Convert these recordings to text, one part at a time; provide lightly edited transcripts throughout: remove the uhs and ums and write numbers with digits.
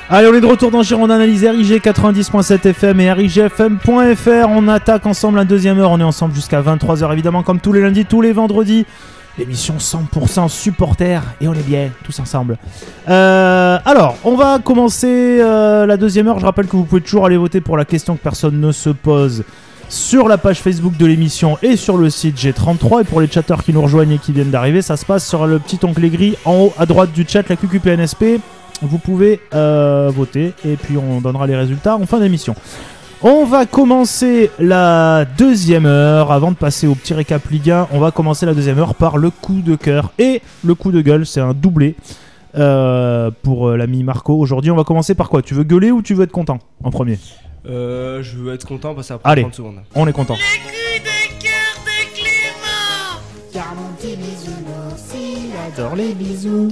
Allez, on est de retour dans Gironde Analyse, RIG 90.7 FM et RIGFM.fr. On attaque ensemble la deuxième heure. On est ensemble jusqu'à 23h, évidemment, comme tous les lundis, tous les vendredis. L'émission 100% supporters et on est bien, tous ensemble. Alors, on va commencer la deuxième heure. Je rappelle que vous pouvez toujours aller voter pour la question que personne ne se pose sur la page Facebook de l'émission et sur le site G33. Et pour les chatteurs qui nous rejoignent et qui viennent d'arriver, ça se passe sur le petit onglet gris en haut à droite du chat, la QQPNSP. Vous pouvez voter et puis on donnera les résultats en fin d'émission. On va commencer la deuxième heure. Avant de passer au petit récap Ligue 1, on va commencer la deuxième heure par le coup de cœur et le coup de gueule. C'est un doublé pour l'ami Marco. Aujourd'hui, on va commencer par quoi? Tu veux gueuler ou tu veux être content en premier? Je veux être content parce que ça prend 30 secondes. On est content. Le coup de cœur de Clément. Car mon petit bisounours, il J'adore les bisous.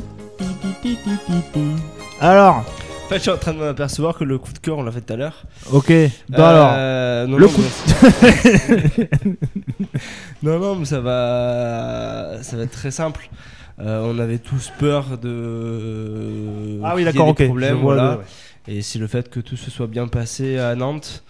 Alors, En fait, je suis en train de m'apercevoir que le coup de cœur, on l'a fait tout à l'heure. ok. Alors, Non, le non, coup. non, mais ça va être très simple. On avait tous peur de. Ah oui, qu'il y ait d'accord, des ok. problèmes, Je vois voilà. le- Et c'est le fait que tout se soit bien passé à Nantes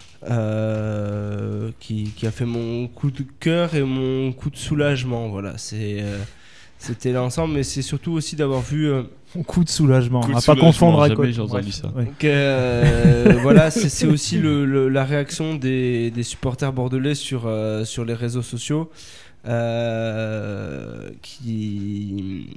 qui a fait mon coup de cœur et mon coup de soulagement. Voilà, c'était l'ensemble, mais c'est surtout aussi d'avoir vu. Mon coup de soulagement. Coup de On va pas soulagement, confondre avec jamais quoi. j'ai entendu ça. Ouais. Voilà, c'est aussi la réaction des supporters bordelais sur les réseaux sociaux qui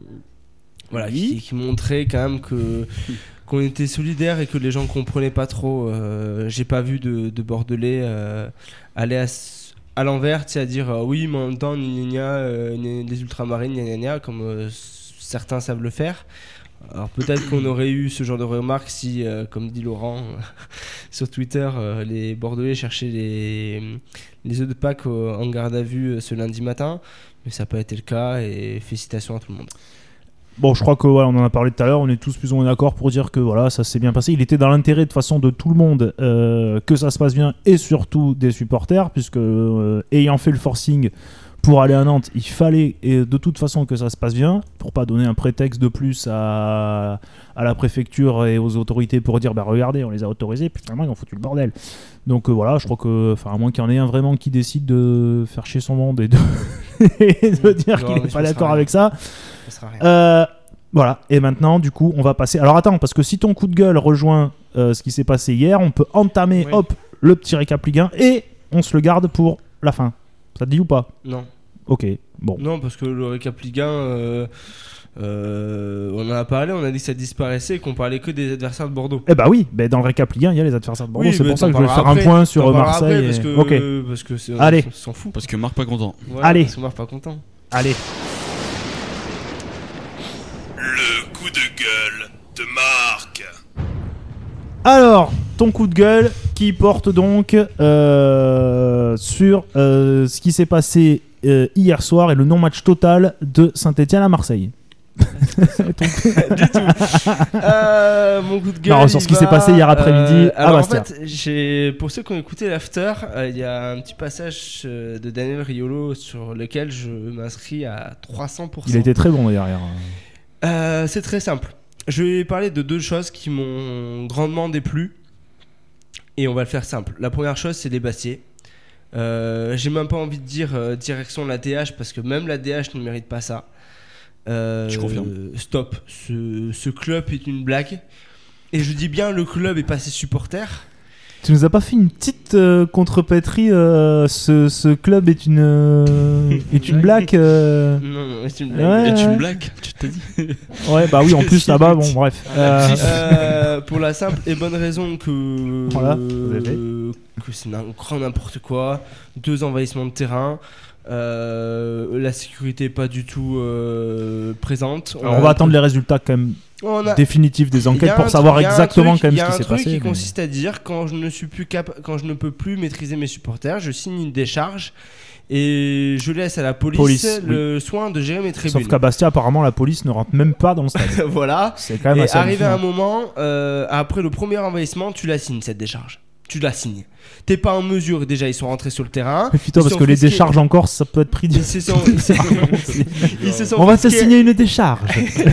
montrait quand même qu'on était solidaires et que les gens comprenaient pas trop. J'ai pas vu de Bordelais aller à l'envers, tu sais, à dire oui, mais en même temps, les ultramarines, gna gna gna, comme certains savent le faire. Alors peut-être qu'on aurait eu ce genre de remarques si, comme dit Laurent sur Twitter, les Bordelais cherchaient les œufs de Pâques en garde à vue ce lundi matin, mais ça n'a pas été le cas et félicitations à tout le monde. Bon, je crois que on en a parlé tout à l'heure, on est tous plus ou moins d'accord pour dire que voilà, ça s'est bien passé. Il était dans l'intérêt de façon de tout le monde que ça se passe bien et surtout des supporters, puisque ayant fait le forcing pour aller à Nantes, il fallait de toute façon que ça se passe bien, pour pas donner un prétexte de plus à la préfecture et aux autorités pour dire bah regardez, on les a autorisés, puis finalement ils ont foutu le bordel. Donc voilà, je crois que, à moins qu'il y en ait un vraiment qui décide de faire chier son monde et de dire qu'il n'est pas d'accord avec ça. Ça sera rien. Voilà, et maintenant du coup on va passer. Alors attends, parce que si ton coup de gueule rejoint ce qui s'est passé hier, on peut entamer le petit récap Ligue 1 et on se le garde pour la fin. Ça te dit ou pas? Non. Ok, bon. Non, parce que le récap Ligue 1, on en a parlé, on a dit que ça disparaissait et qu'on parlait que des adversaires de Bordeaux. Eh bah oui, dans le récap Ligue 1, il y a les adversaires de Bordeaux. Oui, c'est mais pour ça t'en que je voulais faire parleras un point après. sur T'en parleras Marseille. après, parce que c'est, Allez. on s'en fout. Parce que Marc pas content. Voilà, Allez. parce que Marc pas content. Allez. Le coup de gueule de Marc. Alors, ton coup de gueule qui porte donc sur ce qui s'est passé hier soir et le non-match total de Saint-Etienne à Marseille. Mon coup de gueule. Non, sur ce qui s'est passé hier après-midi à alors Bastia. en fait, pour ceux qui ont écouté l'after, il y a un petit passage de Daniel Riolo sur lequel je m'inscris à 300%. Il a été très bon derrière. C'est très simple. Je vais parler de deux choses qui m'ont grandement déplu. Et on va le faire simple. La première chose, c'est les Bastiais. J'ai même pas envie de dire direction la DH parce que même la DH ne mérite pas ça. Je confirme. Stop. Ce club est une blague. Et je dis bien le club et pas ses supporters. Tu nous as pas fait une petite contrepétrie ce club est une blague Non, c'est une blague. Ouais, Et tu ouais. me blagues, tu t'as dit. Ouais, bah oui, en plus là-bas, bon, bref. Pour la simple et bonne raison que Voilà, vous avez. que c'est un grand n'importe quoi, 2 envahissements de terrain, la sécurité est pas du tout présente. Alors, on va attendre les résultats quand même définitifs des Il y enquêtes a pour un savoir truc- il y a un exactement truc- quand même il y ce a qui un s'est truc passé. qui mais- consiste à dire quand je ne peux plus maîtriser mes supporters, je signe une décharge et je laisse à la police le soin de gérer mes tribunes. Sauf qu'à Bastia, apparemment, la police ne rentre même pas dans le stade. Voilà. C'est quand même Et assez arrivé à un hallucinant. moment, après le premier envahissement, tu la signes cette décharge. tu la signes. T'es pas en mesure, déjà ils sont rentrés sur le terrain. Méfie-toi parce que les décharges en Corse ça peut être pris. Ils se sont On va te signer une décharge.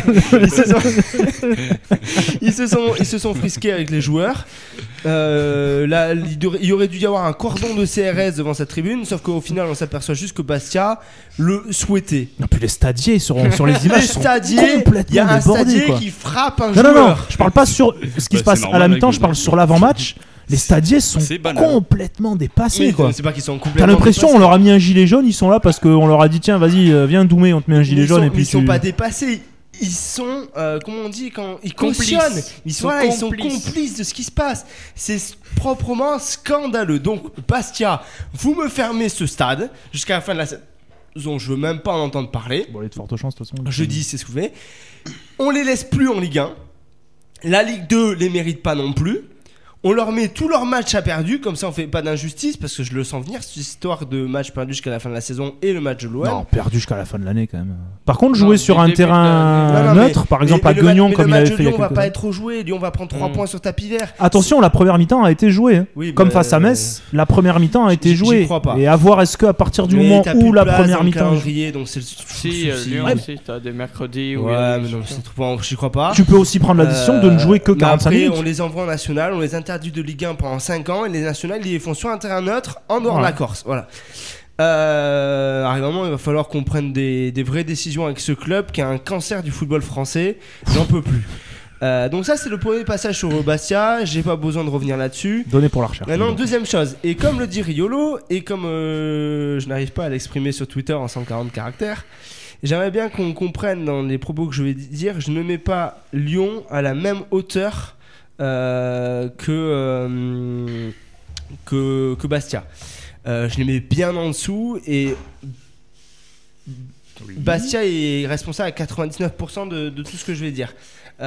Ils se sont frisqués avec les joueurs. Là, il y aurait dû y avoir un cordon de CRS devant cette tribune, sauf qu'au final on s'aperçoit juste que Bastia le souhaitait. Non, puis les stadiers seront sur les images. Il y a un stadier qui frappe un joueur. Non, je parle pas sur ce qui se passe à la mi-temps, je parle sur l'avant-match. Les stadiers sont complètement dépassés, quoi. C'est pas qu'ils sont complètement. T'as l'impression dépassés. on leur a mis un gilet jaune, ils sont là parce qu'on leur a dit tiens vas-y viens Doumé on te met un gilet jaune et puis ils sont pas dépassés. Ils sont, comment on dit quand ils cautionnent. Ils sont complices de ce qui se passe. C'est proprement scandaleux. Donc Bastia, vous me fermez ce stade jusqu'à la fin de la saison. Je veux même pas en entendre parler. Bon, il y a de fortes chances de toute façon. Jeudi, c'est ce que vous faites. On les laisse plus en Ligue 1. La Ligue 2 les mérite pas non plus. On leur met tous leurs matchs à perdu, comme ça on fait pas d'injustice, parce que je le sens venir, cette histoire de match perdu jusqu'à la fin de la saison et le match de l'OM. Non, perdu jusqu'à la fin de l'année quand même. Par contre, jouer sur un terrain neutre, par exemple à mais Guignon, comme il avait fait il y a Lyon va quelques pas années. être joué, Lyon va prendre 3 points sur tapis vert. Attention, la première mi-temps a été jouée. Hein. Oui, comme face à Metz, la première mi-temps a été j'y jouée. crois pas. Et à voir est-ce qu'à partir du Mais moment t'as plus où de la place première dans le mi-temps. calendrier, donc c'est le Si, souci. Lyon Ouais. aussi, t'as des mercredis. Ouais, mais non, c'est trop, j'y crois pas. Tu peux aussi prendre la décision de ne jouer que Mais 45 après, minutes. on les envoie en national, on les interdit de Ligue 1 pendant 5 ans et les nationales ils les font sur un terrain neutre en dehors de la Corse. Voilà. À un moment, il va falloir qu'on prenne des vraies décisions avec ce club qui a un cancer du football français. J'en peux plus. Donc ça c'est le premier passage sur Bastia. J'ai pas besoin de revenir là-dessus. Donné pour la recherche. Maintenant, deuxième chose, et comme le dit Riolo, et comme je n'arrive pas à l'exprimer sur Twitter en 140 caractères, j'aimerais bien qu'on comprenne dans les propos que je vais dire, je ne mets pas Lyon à la même hauteur que Bastia. Je les mets bien en dessous et Bastia est responsable à 99% de tout ce que je vais dire.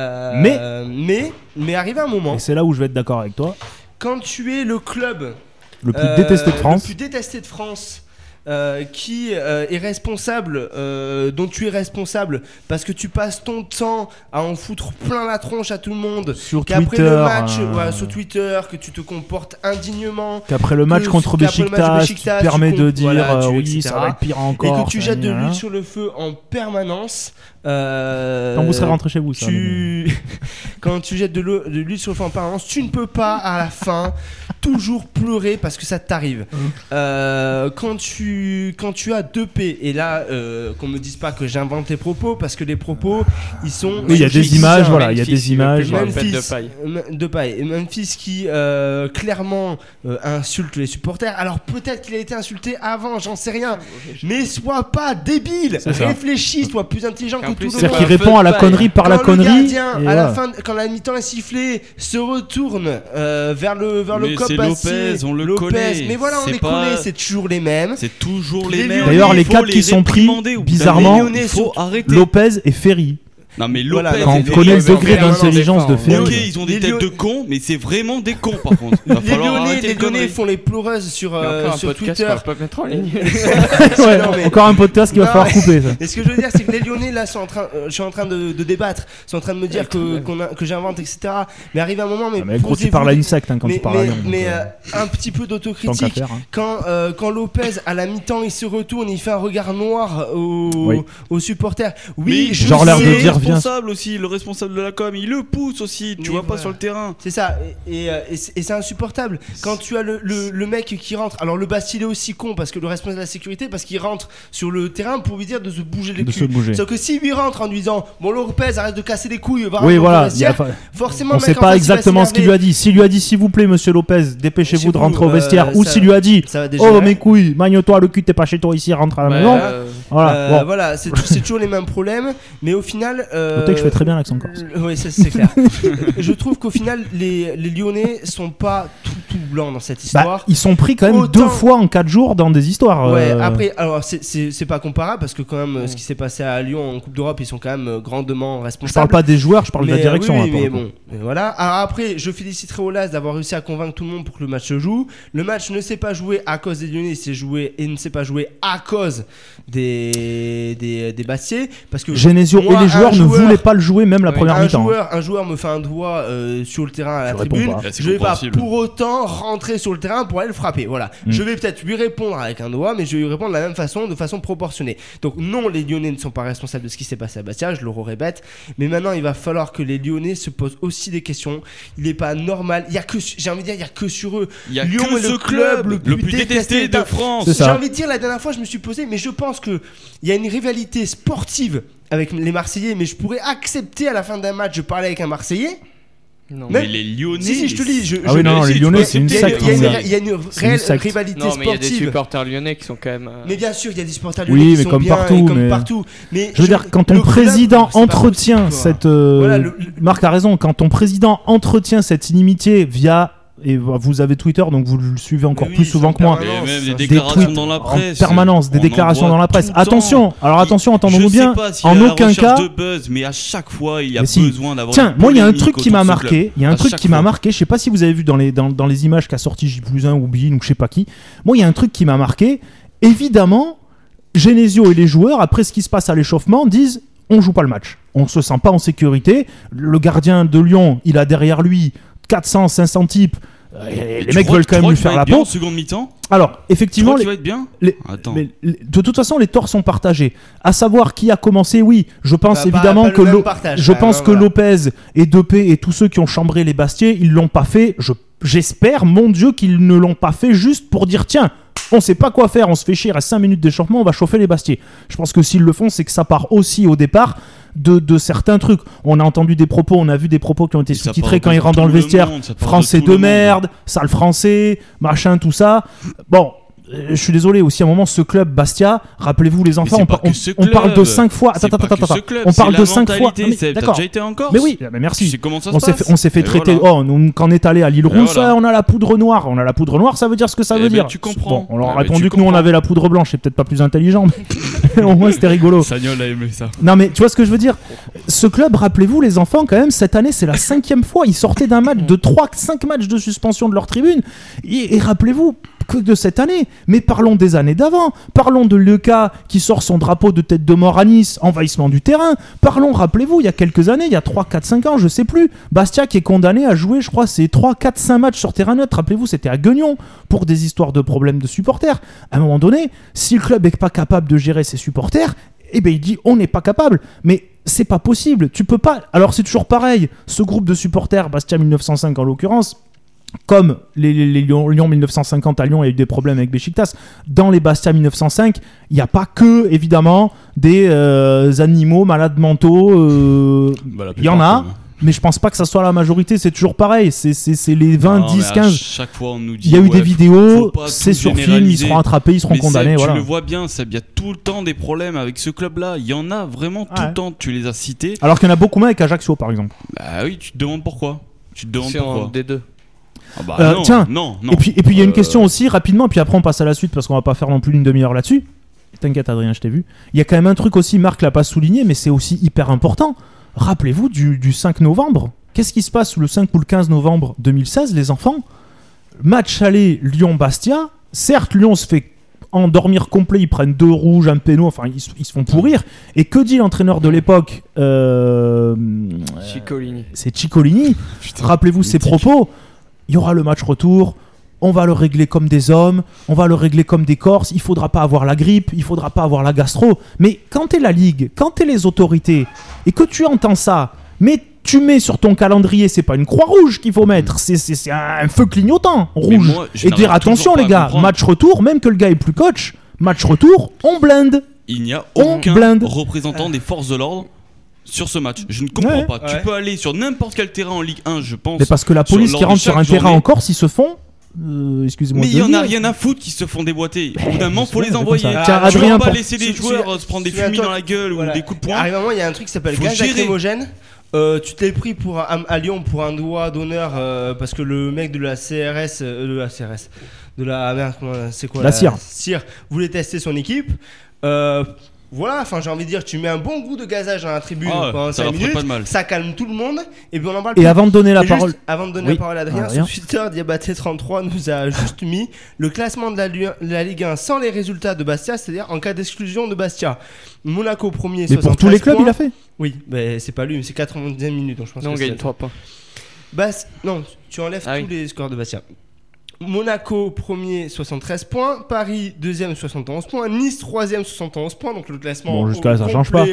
Mais arrive un moment. Et c'est là où je vais être d'accord avec toi. Quand tu es le club le plus détesté de France. Le plus détesté de France. Qui est responsable, dont tu es responsable parce que tu passes ton temps à en foutre plein la tronche à tout le monde, sur qu'après Twitter, le match sur Twitter, que tu te comportes indignement, qu'après le match contre Beşiktaş, tu te permets de dire oui etc. ça va être pire encore, et que tu jettes de l'huile sur le feu en permanence. Quand vous serez rentré chez vous, ça. Quand tu jettes de l'huile sur le feu en permanence, tu ne peux pas à la fin toujours pleurer parce que ça t'arrive. Quand tu as 2P, et là qu'on me dise pas que j'invente les propos parce que les propos ils sont. Oui, il y a des images, voilà, il y a des images. De paille. Et Memphis qui clairement insulte les supporters. Alors peut-être qu'il a été insulté avant, j'en sais rien. Mais sois pas débile, réfléchis, sois plus intelligent que tout le monde. C'est-à-dire qu'il répond à la connerie par la connerie. À la fin, quand la mi-temps est sifflée, se retourne vers le cop Lopez, on le connaît. Mais voilà, on les connaît, c'est toujours les mêmes. C'est toujours les mêmes. D'ailleurs, les 4 qui sont pris, bizarrement, Lopez et Ferry. Non mais Lopez, voilà, quand on connaît le degré d'intelligence de Ferry. Ok, ils ont des têtes de cons, mais c'est vraiment des cons par contre. Les Lyonnais font les pleureuses sur Twitter. On peut pas mettre en ligne. Encore un podcast qu'il va falloir couper. Ça. Et ce que je veux dire, c'est que les Lyonnais là je suis en train de débattre, sont en train de me dire que j'invente, etc. Mais arrive un moment, mais gros, tu parles à Insect quand tu parles à Lyon. Mais un petit peu d'autocritique. Quand Lopez à la mi-temps il se retourne, il fait un regard noir aux supporters. Oui, genre l'air de dire responsable aussi, le responsable de la com, il le pousse aussi, tu vois pas sur le terrain. C'est ça, et c'est insupportable. Quand tu as le mec qui rentre, alors le Bastille est aussi con parce que le responsable de la sécurité, parce qu'il rentre sur le terrain pour lui dire de se bouger les culs. Sauf que s'il lui rentre en lui disant bon Lopez arrête de casser les couilles, va forcément on sait pas exactement ce qu'il lui a dit. S'il lui a dit s'il vous plaît monsieur Lopez, dépêchez-vous de rentrer au vestiaire, ou s'il lui a dit oh mes couilles, magne-toi le cul, t'es pas chez toi ici, rentre à la maison. Voilà, c'est toujours les mêmes problèmes, mais au final notez que je fais très bien l'accent corse. Oui, c'est clair. Je trouve qu'au final, les Lyonnais sont pas tout blancs dans cette histoire. Ils sont pris quand même 2 fois en 4 jours dans des histoires. Ouais, après, alors c'est pas comparable parce que quand même, ce qui s'est passé à Lyon en Coupe d'Europe, ils sont quand même grandement responsables. Je parle pas des joueurs, je parle de la direction. Oui, mais bon. Et voilà. Alors après, je féliciterai Aulas d'avoir réussi à convaincre tout le monde pour que le match se joue. Le match ne s'est pas joué à cause des Lyonnais, ne s'est pas joué à cause des Bastiais. Parce que Genesio et les joueurs ne voulaient pas le jouer, même la première mi-temps. Un joueur me fait un doigt sur le terrain à la Je tribune. réponds pas. Je vais pas pour autant rentrer sur le terrain pour aller le frapper. Voilà. Je vais peut-être lui répondre avec un doigt, mais je vais lui répondre de la même façon, de façon proportionnée. Donc non, les Lyonnais ne sont pas responsables de ce qui s'est passé à Bastia, je le répète. Mais maintenant, il va falloir que les Lyonnais se posent aussi des questions. Il n'est pas normal. Il y a que, j'ai envie de dire, il y a que sur eux. Il y a Lyon que est ce le club le plus détesté de France. J'ai envie de dire, la dernière fois, je me suis posé, mais je pense que il y a une rivalité sportive avec les Marseillais, mais je pourrais accepter à la fin d'un match de parler avec un Marseillais. Non. Mais les Lyonnais. Si, je te dis. Les Lyonnais, c'est une secte. Il y a une réelle rivalité Non, mais il y a des sportive. supporters lyonnais qui sont quand même. Mais bien sûr, il y a des supporters lyonnais qui sont comme bien, partout, comme mais... partout. Mais je veux dire, quand ton président entretient cette... Voilà, Marc a raison, quand ton président entretient cette inimitié via... Et vous avez Twitter, donc vous le suivez encore plus souvent que moi. Et même des Des déclarations tweets dans la presse. en permanence, des On déclarations en dans la voit presse. tout le temps. Attention, alors attention, entendons-nous bien. Je sais pas si en à la aucun recherche cas. de buzz, mais à chaque fois, il y a Mais si. besoin d'avoir. Tiens, une moi, il y a un polémique truc qui autour m'a de ce marqué. club. Il y a un À truc chaque qui m'a fois. marqué. Je sais pas si vous avez vu dans les images qu'a sorti J+1 ou Bein ou je sais pas qui. Moi, il y a un truc qui m'a marqué. Évidemment, Genesio et les joueurs, après ce qui se passe à l'échauffement, disent on joue pas le match. On se sent pas en sécurité. Le gardien de Lyon, il a derrière lui 400, 500 types. Les mecs veulent quand même lui faire la peau. En seconde mi-temps. Alors, effectivement, Tu va être bien. Attends. de toute façon, les torts sont partagés. À savoir qui a commencé, oui, je pense évidemment pas que le même partage, je quand pense même, que voilà. Lopez et Depay et tous ceux qui ont chambré les Bastiais, ils l'ont pas fait. J'espère, mon Dieu, qu'ils ne l'ont pas fait juste pour dire tiens, on sait pas quoi faire, on se fait chier à 5 minutes d'échauffement, on va chauffer les Bastiais. Je pense que s'ils le font, c'est que ça part aussi au départ de certains trucs. On a entendu des propos, on a vu des propos qui ont été Ça sous-titrés part quand ils de rentrent dans tout le le vestiaire. monde, ça part de Français tout de le monde. merde, sale français, machin, tout ça. Bon. Je suis désolé aussi à un moment ce club Bastia, rappelez-vous les enfants, c'est pas que ce on parle de club. 5 fois. C'est pas que ce club, On parle c'est de la 5 fois. mentalité, Non, mais T'as d'accord. déjà été en Corse. Mais oui, mais merci. Tu sais comment ça se On s'est passe. fait, on s'est fait Et traiter. voilà. Oh, nous, quand on est allé à l'île Et Rousse, voilà. on a la poudre noire. On a la poudre noire, ça veut dire ce que ça veut Eh ben, dire. tu comprends. Bon, on leur a Eh ben, répondu tu que nous on comprends. avait la poudre blanche, c'est peut-être pas plus intelligent, mais au moins c'était rigolo. Sagnol a aimé ça. Non mais tu vois ce que je veux dire. Ce club, rappelez-vous les enfants quand même, cette année c'est la 5e fois. Ils sortaient d'un match de 3-5 matchs de suspension de leur tribune. Et rappelez-vous que de cette année. Mais parlons des années d'avant. Parlons de Lucas qui sort son drapeau de tête de mort à Nice, envahissement du terrain. Parlons, rappelez-vous, il y a quelques années, il y a 3, 4, 5 ans, je sais plus. Bastia qui est condamné à jouer, je crois, c'est 3, 4, 5 matchs sur terrain neutre. Rappelez-vous, c'était à Guignon pour des histoires de problèmes de supporters. À un moment donné, si le club n'est pas capable de gérer ses supporters, eh ben il dit on n'est pas capable. Mais c'est pas possible. Tu peux pas. Alors c'est toujours pareil. Ce groupe de supporters, Bastia 1905 en l'occurrence, comme les Lyon 1950 à Lyon, il y a eu des problèmes avec Beşiktaş. Dans les Bastia 1905, il n'y a pas que, évidemment, des animaux malades mentaux. Il y en a, mais je pense pas que ça soit la majorité. C'est toujours pareil. C'est les 20, Non, 10, mais à 15. chaque fois, on nous dit. Il y a eu des ouais, vidéos, faut pas c'est tout sur film, ils généraliser. seront attrapés, ils seront Mais condamnés. Seb, Voilà. tu le vois bien, Seb, il y a tout le temps des problèmes avec ce club-là. Il y en a vraiment tout Ouais. le temps. Tu les as cités. Alors qu'il y en a beaucoup moins avec Ajaccio, par exemple. Bah oui, tu te demandes pourquoi. Tu te demandes C'est en pourquoi. D2. Ah bah non, tiens, non. Et puis il y a une question aussi, rapidement, puis après on passe à la suite parce qu'on va pas faire non plus une demi-heure là-dessus. T'inquiète Adrien, je t'ai vu. Il y a quand même un truc aussi, Marc l'a pas souligné, mais c'est aussi hyper important. Rappelez-vous du 5 novembre. Qu'est-ce qui se passe le 5 ou le 15 novembre 2016, les enfants? Match aller Lyon-Bastia. Certes, Lyon se fait endormir complet, ils prennent 2 rouges, un péno, enfin ils se font pourrir. Et que dit l'entraîneur de l'époque Ciccolini. C'est Ciccolini. Rappelez-vous ses propos. Il y aura le match retour. On va le régler comme des hommes. On va le régler comme des Corses. Il faudra pas avoir la grippe. Il faudra pas avoir la gastro. Mais quand t'es la Ligue, quand t'es les autorités, et que tu entends ça, mais tu mets sur ton calendrier, c'est pas une croix rouge qu'il faut mettre, c'est un feu clignotant rouge. moi, je et dire n'arrive attention toujours les pas à gars, comprendre. match retour, même que le gars est plus coach, match retour, on blinde. Il n'y a On aucun blinde. représentant des forces de l'ordre sur ce match. Je ne comprends Ouais. pas. Tu Ouais. peux aller sur n'importe quel terrain en Ligue 1, je pense. Mais parce que la police lors qui de rentre sur chaque un terrain journée. en Corse, ils se font. Excusez-moi. Mais de il y en le a dire. rien à foutre qui se font déboîter. Au bout d'un moment, faut c'est les comme envoyer. ça. Tiens, Tu Adrien, vas pas pour- laisser les joueurs se prendre des fumis dans la gueule ou des coups de poing. À un moment, il y a un truc qui s'appelle Faut gaz gérer. lacrymogène. Tu t'es pris à Lyon pour un doigt d'honneur parce que le mec de la CRS, de la merde, c'est quoi La CIR. CIR voulait tester son équipe. Voilà, enfin j'ai envie de dire, tu mets un bon goût de gazage dans la tribune pendant ça 5 leur ferait minutes, pas de mal. ça calme tout le monde, et puis on en parle Et plus. avant de donner la Juste parole. avant de donner Oui. la parole à Adrien, Adrien. sur Twitter, Diabaté33 nous a juste mis le classement de la Ligue 1 sans les résultats de Bastia, c'est-à-dire en cas d'exclusion de Bastia. Monaco premier, Mais 73 pour tous les clubs, points. il a fait. Oui, mais c'est pas lui, mais c'est 90e minute, donc je pense Non, on que gagne c'est 3 points. Non, tu enlèves Ah tous oui. les scores de Bastia. Monaco premier 73 points, Paris deuxième 71 points, Nice troisième 71 points, donc le classement Bon, jusqu'à là, ça au change complet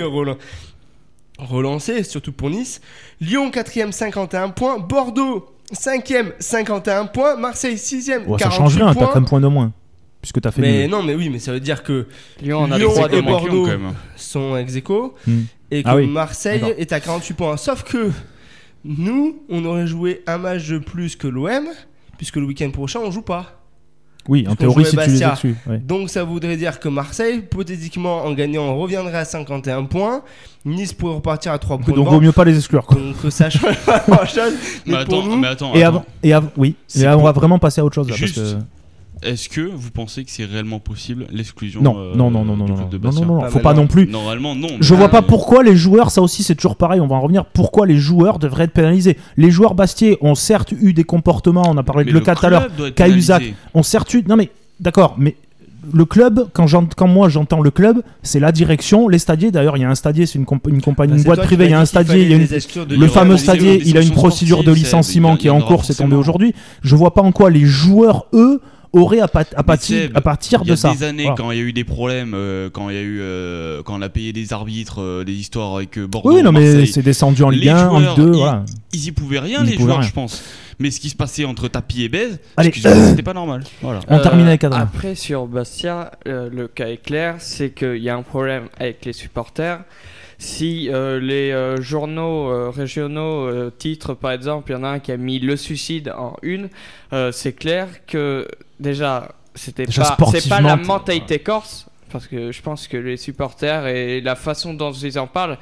relancé, surtout pour Nice. Lyon 4ème 51 points, Bordeaux 5ème 51 points, Marseille 6ème Ouais, ça 48 change rien, points. t'as qu'un point de moins. Puisque t'as fait Mais nul. non, mais oui, mais ça veut dire que Lyon, on a Lyon 3 de et moins. Bordeaux quand même. sont ex-aequo et que Ah oui, Marseille d'accord. est à 48 points. Sauf que nous, on aurait joué un match de plus que l'OM, puisque le week-end prochain, on joue pas. Oui, en Parce qu'on théorie, jouait si tu les Bastia. exclus. Ouais. Donc ça voudrait dire que Marseille, hypothétiquement, en gagnant, reviendrait à 51 points. Nice pourrait repartir à 3 points. Donc, devant. vaut mieux pas les exclure. Quoi. Donc ça change pas grand-chose. Mais pour nous, attends. Et avant, oui. C'est Et on pour- va vraiment passer à autre chose là, Juste, parce que Est-ce que vous pensez que c'est réellement possible l'exclusion non, non, du club de Bastia Pas faut pas maintenant. non plus. Normalement, non. Je mais- vois pas pourquoi les joueurs, ça aussi c'est toujours pareil, on va en revenir, pourquoi les joueurs devraient être pénalisés. Les joueurs bastiais ont certes eu des comportements, on a parlé Mais de Le Cat tout à l'heure, club doit être Cahuzac, pénalisé. ont certes eu... Non mais, d'accord, mais le club, quand moi j'entends le club, c'est la direction, les stadiers, d'ailleurs il y a un stadier, c'est une compagnie, bah, une c'est boîte toi qui privée, il y a m'as un dit qu'il stadier, il y a fallait une... les exclure de Le Lyon. fameux mais c'est stadier, des il a une sanctions procédure de sportives, licenciement Seb, qui est en il y en cours, aura c'est tombé forcément. aujourd'hui. Je vois pas en quoi les joueurs, eux, auraient à partir Il y de a ça. des années, Voilà. quand il y a eu des problèmes, quand on a payé des arbitres, des histoires avec Bordeaux, Oui, non mais Marseille, c'est descendu en Ligue les 1, en Ligue joueurs, 2, voilà. ils y pouvaient rien, Ils y les pouvaient joueurs, rien. je pense. Mais ce qui se passait entre Tapi et Bèze, Allez. excusez-moi, c'était pas normal. Voilà. On termine avec Adrien. Après, sur Bastia, le cas est clair, c'est qu'il y a un problème avec les supporters. Si les journaux régionaux titrent, par exemple, il y en a un qui a mis le suicide en une, c'est clair que déjà, c'est pas la sportivement, mentalité corse, parce que je pense que les supporters et la façon dont ils en parlent,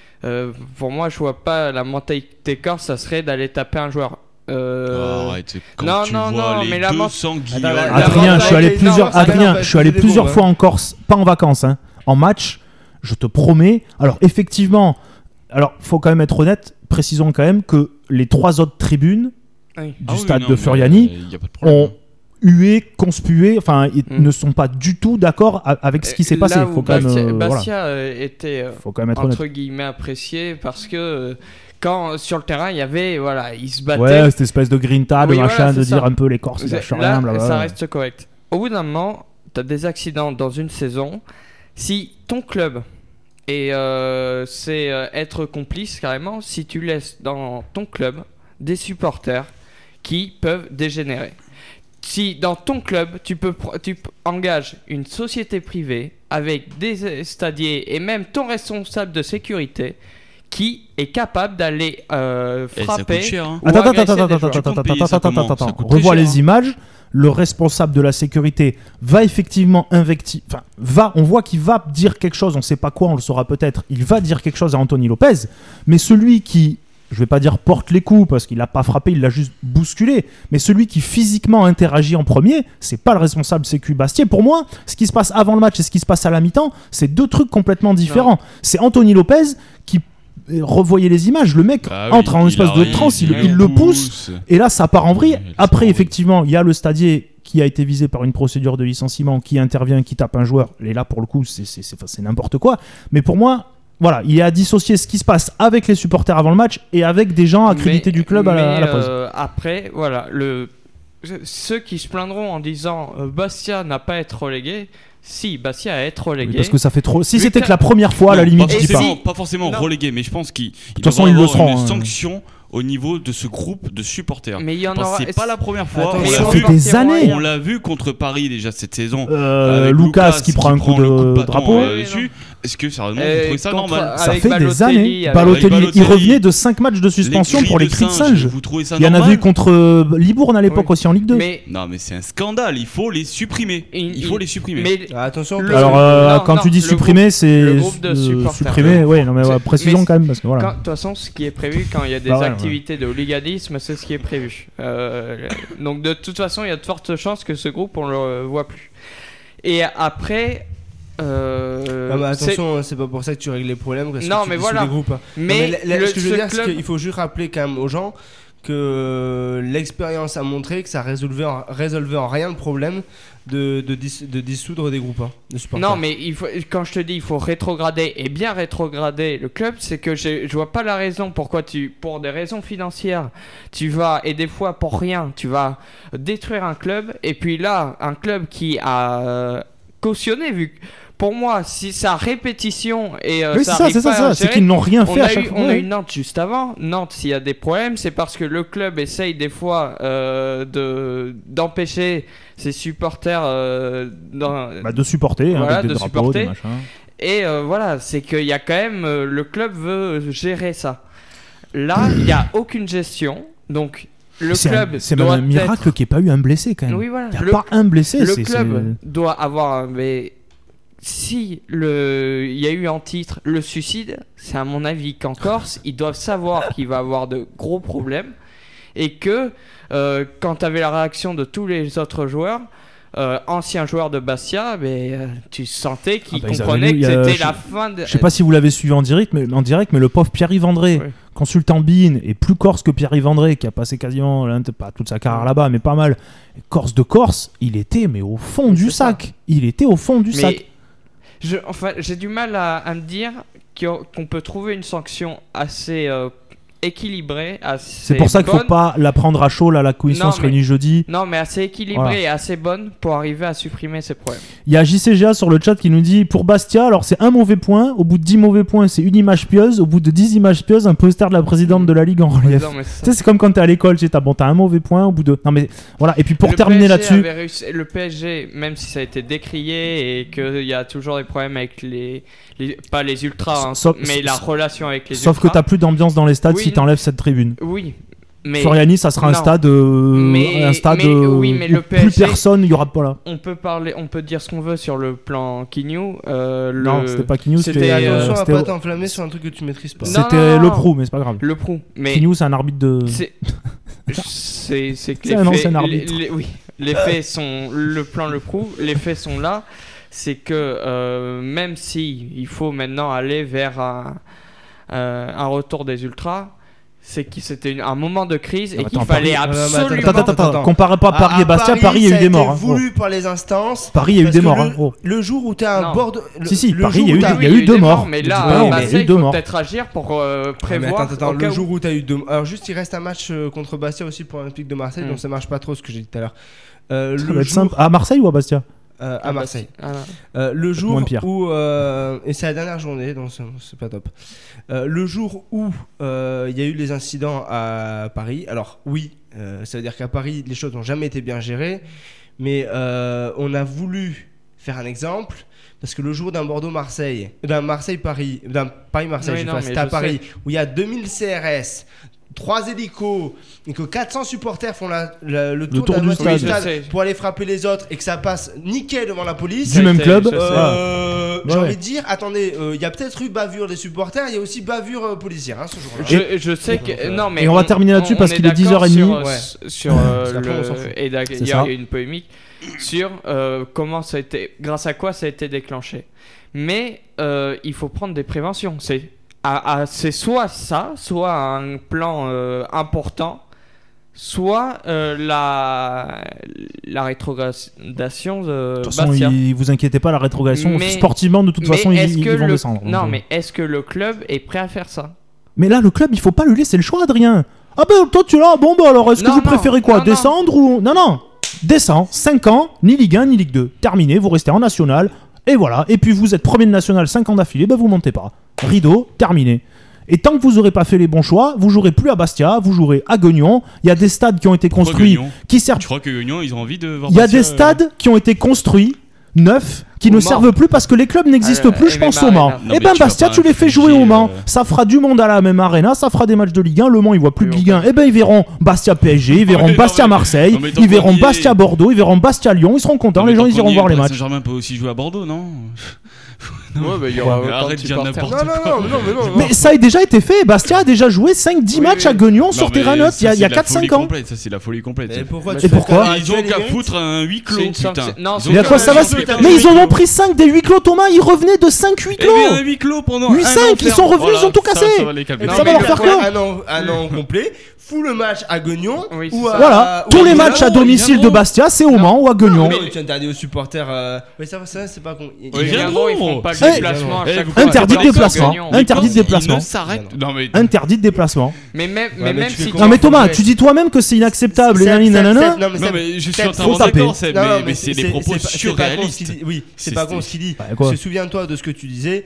pour moi, je vois pas la mentalité corse, ça serait d'aller taper un joueur. Arrête, quand non, tu non, vois non, les mais la 200 guignols... la Adrien, je suis allé mentalité- plusieurs, non, ça Adrien, va, je suis allé c'est plusieurs bon, fois en Corse, pas en vacances, hein, en match. Je te promets. Alors effectivement, faut quand même être honnête. Précisons quand même que les 3 autres tribunes Oui. du stade de Furiani il y a pas de problème. ont hué, conspué, enfin, ils Mm. ne sont pas du tout d'accord avec ce qui s'est passé. Là Faut où quand même, Bastia, voilà. Bastia était Faut quand même être honnête. entre guillemets apprécié parce que quand sur le terrain il y avait ils se battaient. Ouais, cette espèce de grinta, de Oui, machin, voilà, de c'est dire ça. un peu les Corses, ils lâchent Là, rien, blablabla. ça reste correct. Au bout d'un moment, t'as des accidents dans une saison. Si ton club et c'est être complice carrément, si tu laisses dans ton club des supporters qui peuvent dégénérer. Si dans ton club, tu engages une société privée avec des stadiers et même ton responsable de sécurité qui est capable d'aller Et ça frapper. coûte cher, hein. ou Attends, agresser des joueurs. Tu comptes payer ça comment ? Ça coûte très Revois cher, les hein. images. Le responsable de la sécurité va effectivement on voit qu'il va dire quelque chose, on sait pas quoi, on le saura peut-être. Il va dire quelque chose à Anthony Lopez, mais celui qui, je vais pas dire porte les coups parce qu'il l'a pas frappé, il l'a juste bousculé, mais celui qui physiquement interagit en premier, c'est pas le responsable sécu Bastier. Pour moi, ce qui se passe avant le match et ce qui se passe à la mi-temps, c'est 2 trucs complètement différents. C'est Anthony Lopez qui revoyez les images, le mec Bah oui, entre en il espèce de arrive, transe, il il le pousse. Et là, ça part en vrille. Ouais, ça Après, part en vrille. effectivement, il y a le stadier qui a été visé par une procédure de licenciement, qui intervient, qui tape un joueur. Et là, pour le coup, c'est n'importe quoi. Mais pour moi, voilà, il est à dissocier ce qui se passe avec les supporters avant le match et avec des gens accrédités du club à la pause. Après, voilà, ceux qui se plaindront en disant Bastia n'a pas à être relégué. Si, Bastia a être relégué. Oui, parce que ça fait trop. Si Vu c'était que- que la première fois, à la Non, limite, pas je dis pas. forcément, pas forcément Non. relégué, mais je pense qu'il toute façon, doit y ils le avoir seront, une hein. sanction au niveau de ce groupe de supporters. Mais il y en Parce aura. que c'est pas la première fois. Attends, on mais l'a ça vu. fait des années. On l'a vu contre Paris déjà cette saison. Lucas Avec qui prend un coup le de bâton, drapeau. dessus. Est-ce que sérieusement vous trouvez ça normal Ça avec fait des Balotelli, années. avec Balotelli, il Balotelli, revenait de 5 matchs de suspension pour les cris de singe. Vous trouvez ça Il y en normal avait contre Libourne à l'époque Oui. aussi en Ligue 2. Mais, Non mais c'est un scandale, il faut les supprimer. Il faut les supprimer. mais Ah, attention, Le- Alors, non, quand non, tu dis le supprimer, c'est le groupe de supporters. supprimer. Oui, non mais ouais, C'est- précisons mais- quand même parce que de voilà. toute façon, ce qui est prévu quand il y a des Bah ouais, activités de hooliganisme, c'est ce qui est prévu. Donc, de toute façon, il y a de fortes chances que ce groupe, on le voit plus. Et après, mais attention, c'est pas pour ça que tu règles les problèmes. Parce Non, que tu mais dissoudres voilà. les groupes, hein. Mais Non, mais ce que je veux dire, c'est club- qu'il faut juste rappeler quand même aux gens que l'expérience a montré que ça résolvait en rien le problème de dissoudre des groupes, hein, de supporters. Non, mais quand je te dis il faut rétrograder et bien rétrograder le club, c'est que je vois pas la raison pourquoi pour des raisons financières, tu vas, et des fois pour rien, tu vas détruire un club. Et puis là, un club qui a cautionné, vu que pour moi, si c'est à répétition et Oui, ça c'est arrive pas à ça. C'est gérer, qu'ils n'ont rien fait on à chaque fois. a eu Nantes juste avant. Nantes, s'il y a des problèmes, c'est parce que le club essaye des fois d'empêcher ses supporters De supporter, Voilà, avec des de drapeaux, supporter. des machins. et voilà, c'est qu'il y a quand même le club veut gérer ça. Là, il n'y a aucune gestion, donc le club C'est même doit un miracle qu'il n'y ait pas eu un blessé quand même. Oui, voilà. Il n'y a pas un blessé. Le club doit avoir mais si il y a eu en titre le suicide, c'est à mon avis qu'en Corse, ils doivent savoir qu'il va avoir de gros problèmes et que quand tu avais la réaction de tous les autres joueurs, anciens joueurs de Bastia, tu sentais qu'ils ils comprenaient avaient que vu, c'était la fin de... Je sais pas si vous l'avez suivi en direct, mais le pauvre Pierre-Yves André, Oui. consultant BeIN, et plus corse que Pierre-Yves André, qui a passé quasiment, pas toute sa carrière là-bas, mais pas mal. Corse de Corse, il était mais au fond du c'est ça. sac. Il était au fond du sac. J'ai du mal à me dire qu'on peut trouver une sanction assez équilibrée, C'est pour ça qu'il faut pas la prendre à chaud là, la commission Non, se réunit jeudi. Non, mais assez équilibrée Voilà. et assez bonne pour arriver à supprimer ces problèmes. Il y a JCGA sur le chat qui nous dit pour Bastia, alors c'est un mauvais point, au bout de 10 mauvais points, c'est une image pieuse, au bout de 10 images pieuses, un poster de la présidente de la Ligue en relief. Non, mais c'est ça. Tu sais, c'est comme quand t'es à l'école, tu sais, t'as un mauvais point au bout de. Non, mais voilà, et puis pour Le terminer PSG là-dessus. avait réussi- le PSG, même si ça a été décrié et qu'il y a toujours des problèmes avec pas les ultras, hein, Sauf- mais la relation avec les Sauf que ultras. t'as plus d'ambiance dans les stades Oui, si t'enlèves cette tribune. Oui, mais Floriani, ça sera un non. stade, Mais oui, mais où le plus PSG personne, il y aura pas là. on peut dire ce qu'on veut sur le plan Quignou. Non, c'était pas Quignou, c'était, c'était. Attention à c'était pas t'enflammer sur un truc que tu maîtrises pas. Non, C'était le Prou, mais c'est pas grave. Le Prou. Mais Quignou, c'est un arbitre de. c'est que C'est un ancien arbitre. oui, les faits sont le plan Le Prou, les faits sont là. C'est que même si il faut maintenant aller vers un retour des ultras, c'est que c'était un moment de crise et qu'il fallait absolument. Attends, comparez pas Paris À et Bastia, Paris, il y a eu des morts. Ça a été voulu par les instances. Paris, il y a eu parce des que morts. hein. Le jour où t'as Non. un bord de... Si, le Paris, jour il y a où eu t'as- il y a eu deux morts. Mais Non, là, mais Bastia, il y a eu il deux faut morts. peut-être agir pour Mais prévoir. attends, au cas le où. jour où t'as eu deux... Alors juste, il reste un match contre Bastia aussi pour l'Olympique de Marseille, donc ça marche pas trop ce que j'ai dit tout à l'heure. Ça Le va être jour... simple. À Marseille ou à Bastia? À Marseille. Ah, Le jour moins pire. où et c'est la dernière journée, donc c'est pas top. Le jour où il y a eu les incidents à Paris. Alors oui, ça veut dire qu'à Paris les choses n'ont jamais été bien gérées, mais on a voulu faire un exemple. Parce que le jour d'un Bordeaux-Marseille, d'un Marseille-Paris, d'un Paris-Marseille, Oui, je sais non, pas, mais c'était à je Paris, où il y a 2000 CRS, 3 hélicos, et que 400 supporters font le tour tour de la du moitié stade. Je sais. pour aller frapper les autres, et que ça passe nickel devant la police. Du même club. je sais. J'ai Ouais. envie de dire, attendez, il y a peut-être eu bavure des supporters, il y a aussi bavure policière ce jour-là. Je sais que non mais Et on va terminer là-dessus parce qu'il est d'accord 10h30. sur Parce qu'après, on s'en fout. et C'est il y ça. a eu une polémique sur comment ça a été, grâce à quoi ça a été déclenché. Mais il faut prendre des préventions. C'est soit ça, soit un plan important, soit la rétrogradation de De toute façon, Bastia. vous inquiétez pas, la rétrogradation, Mais- sportivement, de toute Mais façon, est-ce ils que vont le- descendre. Non, Donc, mais est-ce que le club est prêt à faire ça? Mais là, le club, il faut pas lui laisser le choix, Adrien. Ah ben, toi, tu es là. Bon, bah alors, est-ce que Non, vous non, préférez quoi? non, Descendre ou. Non. Descends, 5 ans, ni Ligue 1, ni Ligue 2. Terminé, vous restez en national. Et voilà. Et puis, vous êtes premier de national 5 ans d'affilée, ben vous montez pas. Rideau, terminé. Et tant que vous aurez pas fait les bons choix, vous jouerez plus à Bastia, vous jouerez à Guignon. Il y a des stades qui ont été construits Guignon qui servent. Je crois que Guignon, ils ont envie de voir Il y a Bastia, des stades qui ont été construits neufs qui Au ne Mans. servent plus parce que les clubs n'existent plus, je MM pense au Mans. Arena. Non, Et mais ben tu vas Bastia, pas tu les fais jouer au Mans. infliger, Ça fera du monde à la même arena, ça fera des matchs de Ligue 1. Le Mans, ils voient plus de Ligue 1. Et ben ils verront Bastia PSG, ils verront Ouais, non, Bastia mais- Marseille, non, mais tant ils qu'on verront y est- Bastia Bordeaux, ils verront Bastia Lyon, ils seront contents, les gens ils iront voir les matchs. Saint-Germain peut aussi jouer à Bordeaux, non? Ouais, bah, il y aura Mais autant de arrête de dire supporters. n'importe Non. Mais ça a déjà été fait. Bastia a déjà joué 5-10 Oui, matchs oui. à Guignon sur Non, terrain mais neutre il y a ça, c'est la 4-5 folie ans. complète, ça c'est la folie complète. Et pourquoi Et pourquoi Ils ont qu'à foutre un huis clos, C'est une putain. sanction- non, Ils c'est ont Mais à qu'à quoi ça va foutre se... un Mais huis ils en clos. ont pris 5 des huis clos, Thomas. Ils revenaient de 5 huis Eh bien, clos. un huis clos pendant 8-5, un an ils sont ferme. revenus, ils ont tout cassé. Ça va les calmer. Non, Ça mais va leur faire quoi un an complet, fous le match à Guignon Oui, ou c'est à... ça. Voilà, ou tous à les Guignon. matchs à domicile de Bastia, c'est au Mans ou à Guignon. Mais tu interdis aux supporters. Mais ça c'est pas con. Ils Oui, viendront, ils viendront. feront pas le Eh, déplacement à eh, chaque vous fois. interdit de Ils déplacement. gagnent. Interdit de déplacement. Il ne s'arrête. Non mais Interdit de déplacement. Mais même mais même tu fais si comment Non mais Thomas, Ouais. tu dis toi-même que c'est inacceptable. C'est- nanani, c'est- nanana. c'est- non, mais non c'est- mais je suis c'est- entièrement faut taper. d'accord, Seb, Non, mais c'est des propos pas con ce surréalistes. qu'il dit. Oui, c'est C'est- pas con ce qu'il dit. Bah, quoi Parce que souviens-toi de ce que tu disais.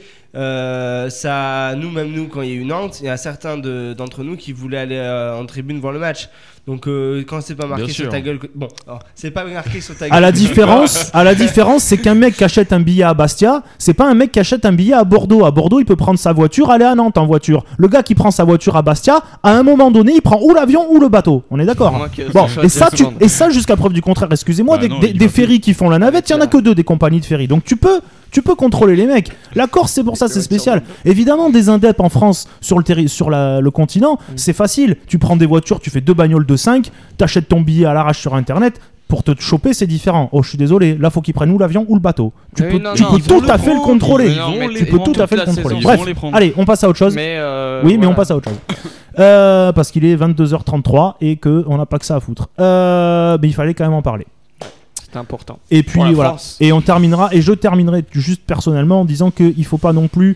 Ça, nous, quand il y a eu Nantes, il y a certains d'entre nous qui voulaient aller en tribune voir le match. Donc quand c'est pas marqué Bien sur sûr. ta gueule, bon, alors, c'est pas marqué sur ta gueule. À la différence, c'est qu'un mec qui achète un billet à Bastia, c'est pas un mec qui achète un billet à Bordeaux. À Bordeaux, il peut prendre sa voiture, aller à Nantes en voiture. Le gars qui prend sa voiture à Bastia, à un moment donné, il prend ou l'avion ou le bateau. On est d'accord. Moi qui- Bon, je et ça, choisis et ça jusqu'à preuve du contraire. Excusez-moi, Bah non, il des va ferries qui font la navette, il y en a que 2 des compagnies de ferries. Donc tu peux contrôler les mecs. La Corse, c'est pour ça, c'est spécial. Évidemment, des indep en France, sur le continent, c'est facile. Tu prends des voitures, tu fais 2 bagnoles de 5, t'achètes ton billet à l'arrache sur Internet. Pour te choper, c'est différent. Oh, je suis désolé. Là, faut qu'ils prennent ou l'avion ou le bateau. Tu Oui, peux, non, tu non, peux ils vont tout le à fait le prendre, contrôler. ils vont les Tu peux prendre tout à fait le toute la contrôler. saison. Bref, Ils vont les prendre. allez, on passe à autre chose. Mais Oui, mais on voilà. passe à autre chose. Parce qu'il est 22h33 et qu'on n'a pas que ça à foutre. Mais il fallait quand même en parler. C'est important. Et puis Pour la voilà. France. Et je terminerai juste personnellement en disant qu'il ne faut pas non plus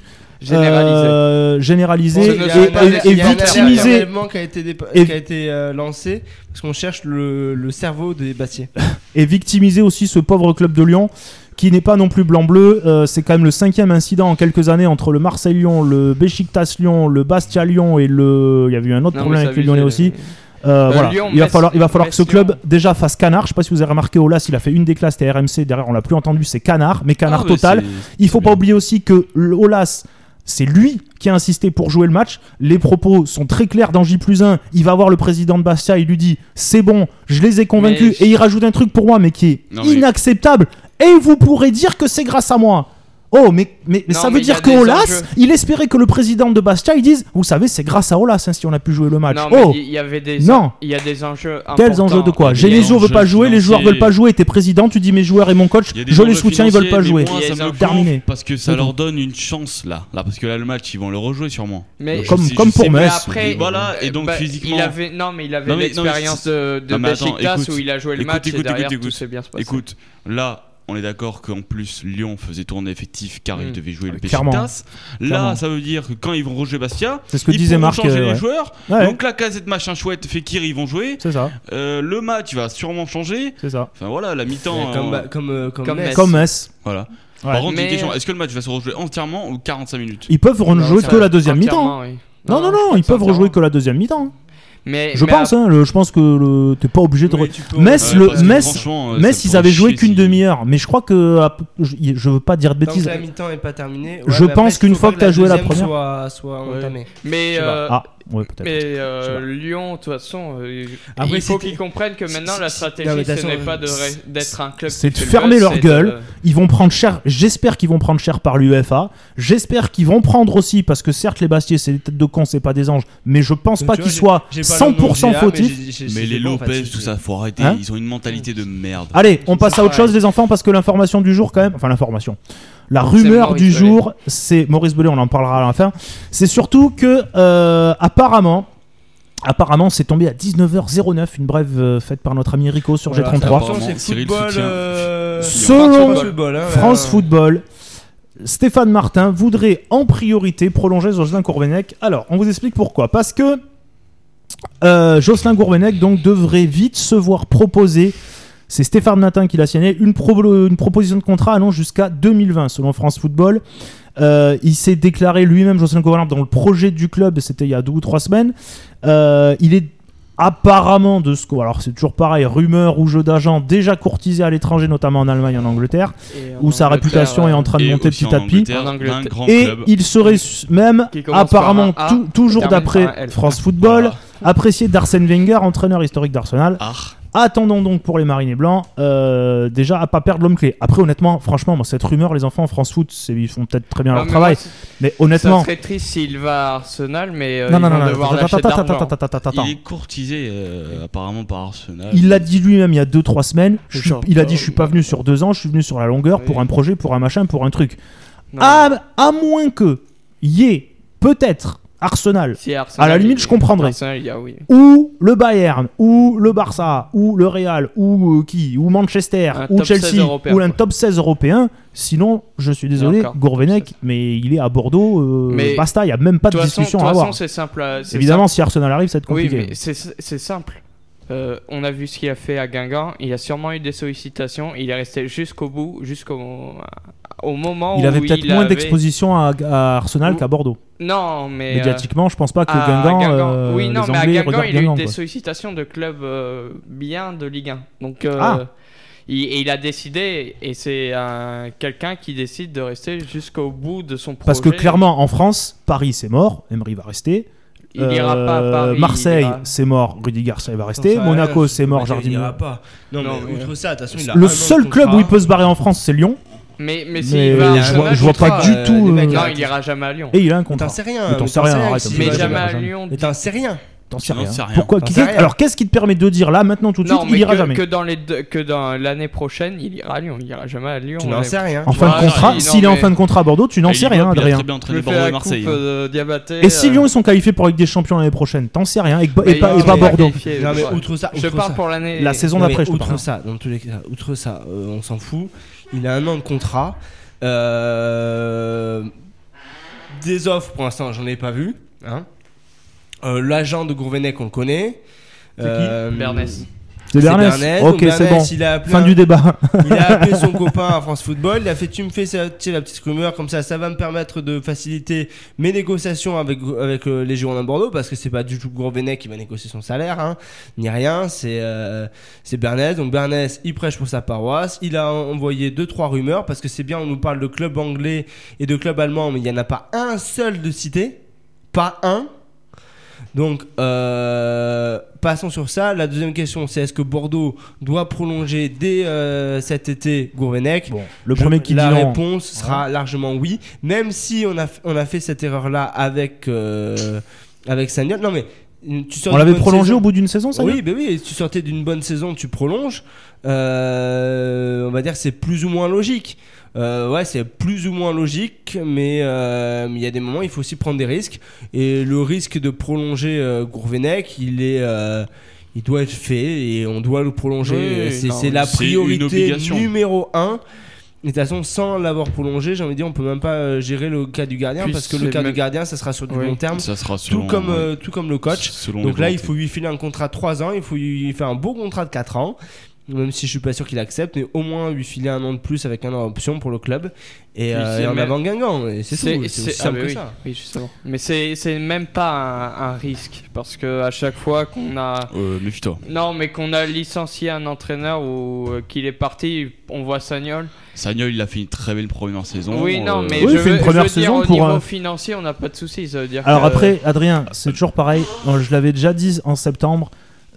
généraliser Bon, et il y a un victimiser. événement qui a été lancé parce qu'on cherche le cerveau des Bastiais. Et victimiser aussi ce pauvre club de Lyon qui n'est pas non plus blanc-bleu. C'est quand même le 5e incident en quelques années entre le Marseille-Lyon, le Beşiktaş-Lyon, le Bastia-Lyon et le... Il y avait eu un autre Non, problème mais avec les ça Lyonnais visait- aussi. Voilà. Lyon, il va Metz- falloir que ce Metz, club Lyon. déjà fasse canard. Je sais pas si vous avez remarqué, Olas il a fait une des classes, c'était RMC, derrière on l'a plus entendu, c'est canard, mais canard Ah, mais total. Il faut pas oublier aussi que Olas, c'est lui qui a insisté pour jouer le match. Les propos sont très clairs dans J+1. Il va voir le président de Bastia, il lui dit c'est bon, je les ai convaincus. Mais- Et il rajoute un truc pour moi, mais qui est Non, mais- inacceptable. Et vous pourrez dire que c'est grâce à moi. Oh, mais Non, ça veut mais il y dire a que des Olas, enjeux. il espérait que le président de Bastia, il dise vous savez, c'est grâce à Olas si on a pu jouer le match. Non, mais Oh, il y avait des Non. il y a des enjeux importants. quels enjeux de quoi Il y a des Genesio veut pas enjeux jouer, les joueurs financiers. veulent pas jouer. T'es président, tu dis mes joueurs et mon coach, Il y a des je les enjeux soutiens, ils veulent pas financiers, jouer. mais moi, Il y a ça des me enjeux. Terminé. gonfle parce que ça C'est leur tout. donne une chance là parce que là le match ils vont le rejouer sûrement. Mais Je Comme sais- comme je sais pour pas. mais Metz. après, Voilà, et donc physiquement- il avait mais il avait Non, mais l'expérience de non, mais attends, Beşiktaş écoute, où il a joué le écoute, match et écoute, derrière écoute, tout s'est bien se passer. Écoute, là, on est d'accord qu'en plus Lyon faisait tourner effectif car il devait jouer le Clairement. Beşiktaş. Là, Clairement. ça veut dire que quand ils vont rejouer Bastia, C'est ce que ils disait pourront Marc. changer ouais. les joueurs. Ouais, Donc la casette machin chouette, Fekir, ils vont jouer. c'est ça, Le match va sûrement changer. c'est ça. Enfin voilà, la mi-temps. Comme Metz. Metz. Comme Metz. Voilà. Ouais. Par contre, Mais- une question, est-ce que le match va se rejouer entièrement ou 45 minutes Ils peuvent rejouer ça que va la deuxième mi-temps. entièrement, oui. Non, je crois ils que c'est peuvent rejouer entièrement. que la deuxième mi-temps. Mais Je pense, hein, je pense que t'es pas obligé de. Oui, tu peux- Metz, Ouais, parce que Metz, franchement, Metz, ça ils me avaient ferait joué chier qu'une si- demi-heure, mais je crois que je veux pas dire de Tant que bêtises. la mi-temps n'est pas terminée. Je mais pense après, qu'une il faut fois pas que t'as joué la deuxième première- soit Ouais. entamée. mais Je sais pas. Ah, ouais, peut-être. mais Je sais pas. Lyon, de toute façon, Après, il faut c'était- qu'ils comprennent que maintenant la stratégie, Non, mais de ce toute n'est façon, pas d'être un club. c'est qui de fait fermer le leur buzz, gueule. c'est Ils vont prendre cher. J'espère qu'ils vont prendre cher par l'UEFA. J'espère qu'ils vont prendre aussi, parce que certes, les Bastiais, c'est des têtes de cons, c'est pas des anges, mais je pense Donc, pas tu qu'ils vois, soient j'ai pas le nom de 100% GA, fautifs. Mais les bon, en fait, Lopez, c'est- tout ça, faut arrêter. Hein Ils ont une mentalité de merde. Allez, on passe à autre pareil. chose, les enfants, parce que l'information du jour, quand même. Enfin, l'information. La rumeur Maurice du Bellet. jour, c'est Maurice Bellet, on en parlera à la fin. C'est surtout que, apparemment, c'est tombé à 19h09, une brève faite par notre ami Rico sur Voilà, G33. attention, Apparemment, c'est Cyril football. soutient. Selon France Football, hein, France là. Football, Stéphane Martin voudrait en priorité prolonger Jocelyn Gourvenec. Alors, on vous explique pourquoi. Parce que Jocelyn Gourvenec donc devrait vite se voir proposer, c'est Stéphane Martin qui l'a signé, une proposition de contrat allant jusqu'à 2020 selon France Football. Il s'est déclaré lui-même, Jocelyn Gourvenec, dans le projet du club, c'était il y a 2 ou 3 semaines. Il est apparemment de ce que, alors c'est toujours pareil, rumeur ou jeu d'agent, déjà courtisé à l'étranger, notamment en Allemagne et en Angleterre, Et en où sa Angleterre, réputation est en train de Et monter aussi petit en à petit. Angleterre, En Angleterre. un grand Et club. il serait même, Qui commence apparement, par un A, toujours termine d'après par un L. France Football, Voilà. apprécié d'Arsène Wenger, entraîneur historique d'Arsenal. Ah. Attendons donc pour les Marinés Blancs, déjà à pas perdre l'homme clé. Après, honnêtement, franchement, moi, cette rumeur, les enfants en France Foot, ils font peut-être très bien leur travail. Mais honnêtement. Ça serait triste s'il va à Arsenal, mais non, ils vont devoir lâcher de l'argent. Il est courtisé apparemment par Arsenal. Il l'a dit lui-même il y a 2-3 semaines. Il a dit je suis pas venu sur 2 ans, je suis venu sur la longueur pour un projet, pour un machin, pour un truc. À moins que y ait peut-être Arsenal, à la limite je comprendrais. Ou le Bayern, ou le Barça, ou le Real, ou ou Manchester, ou Chelsea, ou un top 16 européen. Sinon, je suis désolé, Gourvenec, mais il est à Bordeaux, basta, il n'y a même pas de discussion à avoir. C'est simple. Évidemment, si Arsenal arrive, ça va être compliqué. Oui, mais c'est simple. On a vu ce qu'il a fait à Guingamp. Il a sûrement eu des sollicitations. Il est resté jusqu'au bout, jusqu'au moment où il avait peut-être moins d'exposition à Arsenal qu'à Bordeaux. Non, mais médiatiquement, je pense pas que Guingamp. Oui, non, les mais à Anglais Guingamp, il a eu des quoi. sollicitations de clubs bien de Ligue 1. Donc, il a décidé, et c'est quelqu'un qui décide de rester jusqu'au bout de son projet. Parce que clairement, en France, Paris c'est mort, Emery va rester. Il ira pas à Paris. Marseille, c'est mort, Rudy Garcia va rester. Monaco, c'est mort, Jardim. Il ira pas. Non, mais outre ça, attention, il a le seul club où il peut se barrer en France, c'est Lyon. Mais s'il va à Arsenal, je vois pas du tout. Non, il ira jamais à Lyon. Et il a un contrat. T'en sais rien. T'en sais rien, arrête. Mais jamais à Lyon. Mais t'en sais rien. T'en sais rien. Pourquoi Alors qu'est-ce qui te permet de dire là, maintenant, tout de suite, il ira jamais? Que dans l'année prochaine, il ira à Lyon. Il ira jamais à Lyon. Tu n'en sais rien. En fin de contrat, s'il est en fin de contrat à Bordeaux, tu n'en sais rien, Adrien. Il a très bien entraîné Bordeaux et Marseille. Et si Lyon ils sont qualifiés pour Ligue des Champions l'année prochaine, t'en sais rien. Et pas Bordeaux. Non, mais outre ça, je parle pour l'année. La saison d'après, je te parle. Outre ça, dans tous les cas, outre ça, on s'en fout. Il a 1 an de contrat. Des offres, pour l'instant, j'en ai pas vu. L'agent de Gourvenec, on le connaît. C'est qui? Bernès. C'est Bernès. Ok, c'est bon. Fin du débat. Il a appelé son copain à France Football. Il a fait, tu me fais la petite rumeur comme ça va me permettre de faciliter mes négociations avec les Girondins de Bordeaux, parce que c'est pas du tout Gourvenec qui va négocier son salaire, ni rien. C'est Bernès. Donc Bernès, il prêche pour sa paroisse. Il a envoyé 2-3 rumeurs, parce que c'est bien, on nous parle de clubs anglais et de clubs allemands, mais il y en a pas un seul de cité, pas un. Donc, passons sur ça. La deuxième question, c'est est-ce que Bordeaux doit prolonger dès cet été Gourvenec? Le premier qui dit la non. réponse sera largement oui, même si on a fait cette erreur-là avec Sagnol. Non mais on l'avait prolongé au bout d'une saison, ça? Oui, oui. Tu sortais d'une bonne saison, tu prolonges. On va dire que c'est plus ou moins logique. C'est plus ou moins logique, mais il y a des moments, il faut aussi prendre des risques. Et le risque de prolonger Gourvenec, il doit être fait et on doit le prolonger. C'est la priorité numéro 1. Et de toute façon, sans l'avoir prolongé, j'ai envie de dire, on peut même pas gérer le cas du gardien, parce que le cas du gardien, ça sera sur du long terme, ça sera tout comme le coach. Donc là, il faut lui filer un contrat de 3 ans, il faut lui faire un beau contrat de 4 ans. Même si je suis pas sûr qu'il accepte, mais au moins lui filer 1 an de plus avec 1 an d'option pour le club et en avant Guingamp, et c'est tout, c'est aussi simple que ça. Oui, justement. Mais c'est même pas un risque, parce que à chaque fois qu'on a méfie-toi. Non, mais qu'on a licencié un entraîneur ou qu'il est parti, on voit Sagnol, il a fait une très belle première saison. Oui, non, mais je veux dire, au niveau financier, on n'a pas de soucis, ça veut dire. Alors après, Adrien, c'est toujours pareil. Je l'avais déjà dit en septembre.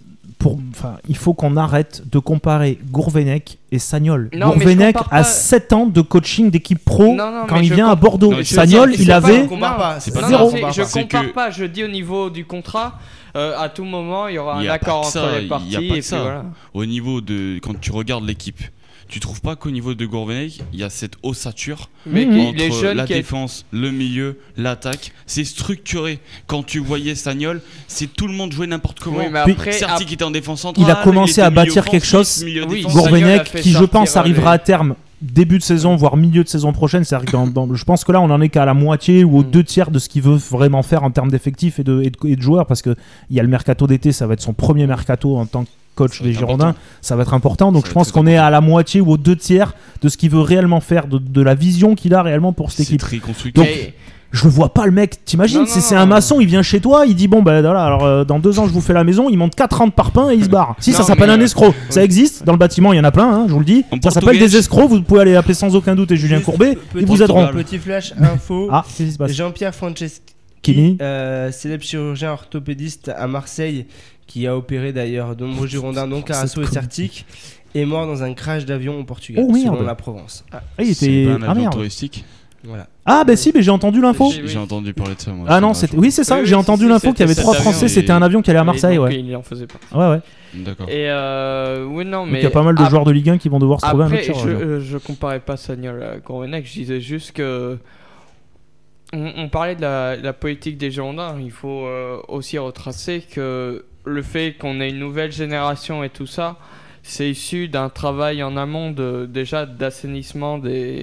Il faut qu'on arrête de comparer Gourvenec et Sagnol. Gourvenec a 7 ans de coaching d'équipe pro quand il vient à Bordeaux. Sagnol, il avait 0. Je compare pas, je dis au niveau du contrat, à tout moment, il y aura un accord entre les parties. Et puis voilà. Au niveau de... Quand tu regardes l'équipe, tu trouves pas qu'au niveau de Gourvenec, il y a cette ossature entre la défense, le milieu, l'attaque, c'est structuré. Quand tu voyais Sagnol, c'est tout le monde jouait n'importe comment. Certi qui était en défense centrale, il a commencé à bâtir quelque chose. Gourvenec, qui je pense arrivera à terme début de saison, voire milieu de saison prochaine. C'est-à-dire que je pense que là, on en est qu'à la moitié ou aux 2/3 de ce qu'il veut vraiment faire en termes d'effectifs et de joueurs, parce que il y a le mercato d'été, ça va être son premier mercato en tant que coach des Girondins, ça va être important. Donc je pense qu'on est à la moitié ou aux 2/3 de ce qu'il veut réellement faire, de la vision qu'il a réellement pour cette équipe. Donc je vois pas le mec, t'imagines, c'est un maçon, il vient chez toi, il dit bon ben voilà, alors dans 2 ans je vous fais la maison, il monte 4 ans de parpaing et il se barre. Ça s'appelle un escroc, ça existe, dans le bâtiment il y en a plein, je vous le dis, ça s'appelle des escrocs, vous pouvez aller appeler sans aucun doute et Julien Courbet, ils vous aideront. Petit flash info, qu'est-ce qui se passe ? Jean-Pierre Kimi. Célèbre chirurgien orthopédiste à Marseille qui a opéré d'ailleurs de nombreux Girondins, dont Carasso et Sertic, est mort dans un crash d'avion au Portugal, selon la Provence. Il était... C'est pas un avion touristique. Voilà. Ah bah si, mais j'ai entendu l'info. J'ai entendu parler de ça moi. Ah non, oui c'est ça, j'ai entendu l'info qu'il y avait 3 Français, c'était un avion qui allait à Marseille, ouais. Il en faisait pas. Ouais. D'accord. Et oui, non, mais donc il y a pas mal de joueurs de Ligue 1 qui vont devoir se trouver un autre chirurgien. Je comparais pas Sagnol à Gourvenec, je disais juste que on parlait de la politique des Girondins. Il faut aussi retracer que le fait qu'on ait une nouvelle génération et tout ça, c'est issu d'un travail en amont déjà d'assainissement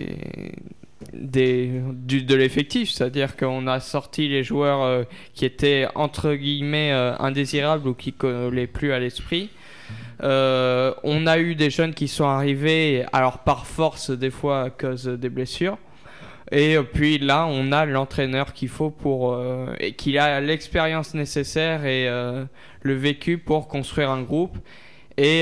de l'effectif, c'est-à-dire qu'on a sorti les joueurs qui étaient entre guillemets indésirables ou qui collaient plus à l'esprit. On a eu des jeunes qui sont arrivés, alors par force des fois à cause des blessures. Et puis là, on a l'entraîneur qu'il faut et qui a l'expérience nécessaire et le vécu pour construire un groupe. Et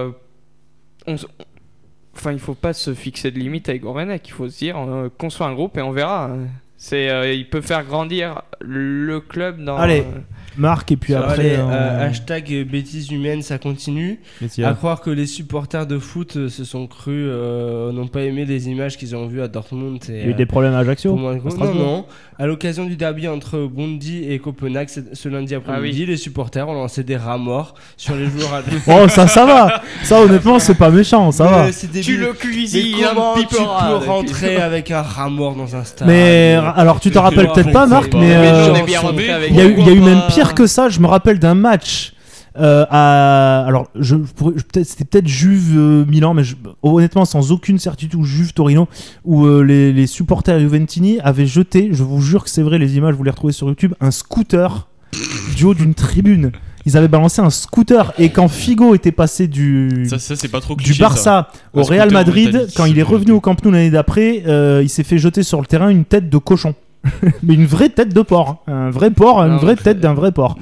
il faut pas se fixer de limite avec Gourvenec. Il faut se dire, construire un groupe et on verra. Il peut faire grandir le club dans... Allez, Marc, et puis après... Hashtag bêtises humaines, ça continue. À croire que les supporters de foot se sont crus, n'ont pas aimé les images qu'ils ont vues à Dortmund. Et, il y a eu des problèmes à Ajaccio. Non. À l'occasion du derby entre Bondy et Copenhague, ce lundi après-midi, les supporters ont lancé des rats morts sur les joueurs. Oh, ça va. Ça, honnêtement, c'est pas méchant, ça va. Tu le cuisines, comment tu peux rentrer avec un rat mort dans un stade? Mais alors, tu te rappelles peut-être pas, Marc, mais il y a eu même pire que ça. Je me rappelle d'un match. Alors, c'était peut-être Juve Milan, mais honnêtement, sans aucune certitude, ou Juve Torino, où les supporters Juventini avaient jeté, je vous jure que c'est vrai, les images, vous les retrouvez sur YouTube, un scooter du haut d'une tribune. Ils avaient balancé un scooter, et quand Figo était passé du c'est pas trop cliché, du Barça au Real Madrid, quand il est revenu au Camp Nou l'année d'après, il s'est fait jeter sur le terrain une tête de cochon. Mais une vraie tête de porc, un vrai porc, une vraie tête d'un vrai porc.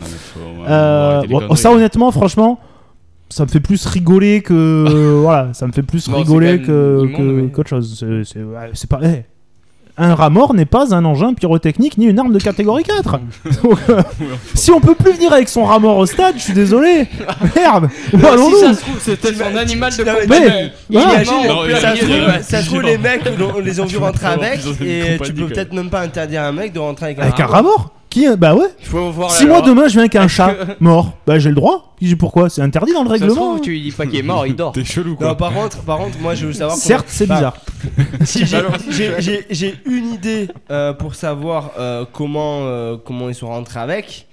Ça, honnêtement, franchement, ça me fait plus rigoler que voilà, ça me fait plus rigoler qu'autre chose. C'est pas. Un rat mort n'est pas un engin pyrotechnique ni une arme de catégorie 4. Donc, si on peut plus venir avec son rat mort au stade, je suis désolé. Merde. Si ça se trouve, c'était son animal de compagnie. Ça se trouve, les mecs les ont vu rentrer avec, et tu peux peut-être même pas interdire un mec de rentrer avec un rat mort. Bah ouais. Si moi demain je viens avec un chat mort, bah j'ai le droit. Pourquoi? C'est interdit dans le règlement. Ça se trouve, tu lui dis pas qu'il est mort, il dort. T'es chelou quoi. Non, par contre, moi je veux savoir. Certes, c'est bizarre. Si j'ai une idée pour savoir comment ils sont rentrés avec.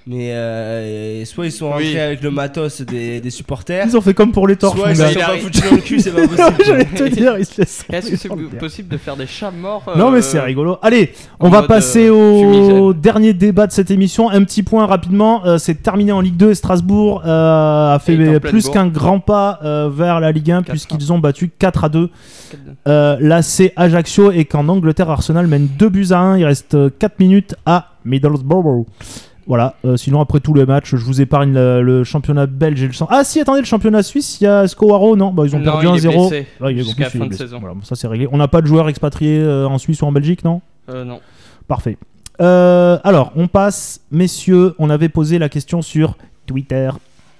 Mais soit ils sont rentrés avec le matos des supporters. Ils ont fait comme pour les torches. Soit ils sont pas foutus dans le cul, c'est pas possible. J'allais te dire, est-ce que c'est possible de faire des chats morts Non, mais c'est rigolo. Allez, on va passer au dernier débat de cette émission. Un petit point rapidement. C'est terminé en Ligue 2 et Strasbourg a fait plus qu'un grand pas vers la Ligue 1 puisqu'ils ont battu 4-2 l'AC Ajaccio, et qu'en Angleterre, Arsenal mène 2-1. Il reste 4 minutes à Middlesbrough. Voilà, sinon après tous les matchs, je vous épargne le championnat belge et le Ah si, attendez, le championnat suisse, il y a Scowaro, non, ils ont perdu 1-0. Jusqu'à la fin de saison. Voilà, ça c'est réglé. On n'a pas de joueurs expatriés en Suisse ou en Belgique, non? Non. Parfait. Alors, on passe, messieurs, on avait posé la question sur Twitter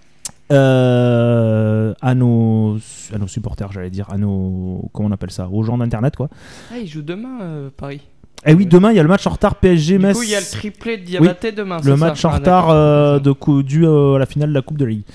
à nos supporters, j'allais dire, comment on appelle ça, aux gens d'internet quoi. Ils jouent demain, Paris. Eh oui, demain il y a le match en retard PSG-Metz. Du coup, il y a le triplé de Diabaté demain. Le match en retard dû à la finale de la Coupe de Ligue.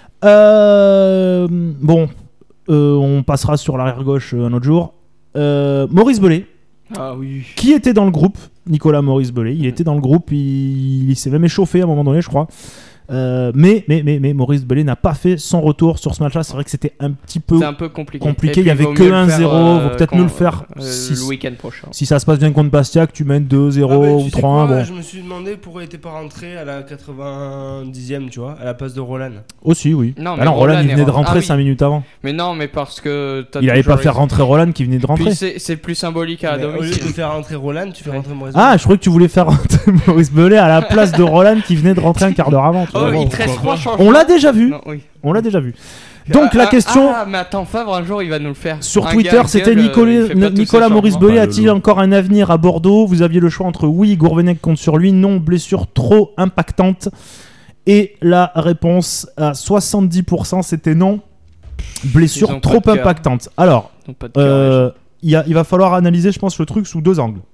On passera sur l'arrière gauche un autre jour. Maurice Bellet. Ah oui. Qui était dans le groupe? Nicolas Maurice Bellet. Il était dans le groupe. Il s'est même échauffé à un moment donné, je crois. Mais Maurice Bellet n'a pas fait son retour sur ce match-là. C'est vrai que c'était un petit peu compliqué. Il n'y avait que 1-0. Faut peut-être mieux le faire le week-end prochain. Si ça se passe bien contre Bastia, que tu mènes 2-0 ou 3-1. Bon. Je me suis demandé pourquoi il n'était pas rentré à la 90e, tu vois, à la place de Roland. Aussi, oui. Non, Roland il venait de rentrer 5 minutes avant. Mais non, mais parce que il n'allait pas faire rentrer Roland qui venait de rentrer. Puis c'est plus symbolique à domicile. Au lieu de faire rentrer Roland, tu fais rentrer Maurice Bellet. Ah, je croyais que tu voulais faire rentrer Maurice Bellet à la place de Roland qui venait de rentrer un quart d'heure avant. Il te reste 3 changements. On l'a déjà vu. Non, oui. On l'a déjà vu. Donc la question. Ah, mais attends, Favre, un jour il va nous le faire. Sur Un Twitter, gars, c'était gueule, il fait pas tous Nicolas ces Maurice changements. Belé. A-t-il encore un avenir à Bordeaux? Vous aviez le choix entre oui, Gourvenec compte sur lui, non, blessure trop impactante. Et la réponse à 70%, c'était non, Ils blessure ont trop pas de cœur. impactante. Alors, Ils ont pas de cœur, les gens. il va falloir analyser, je pense, le truc sous 2 angles.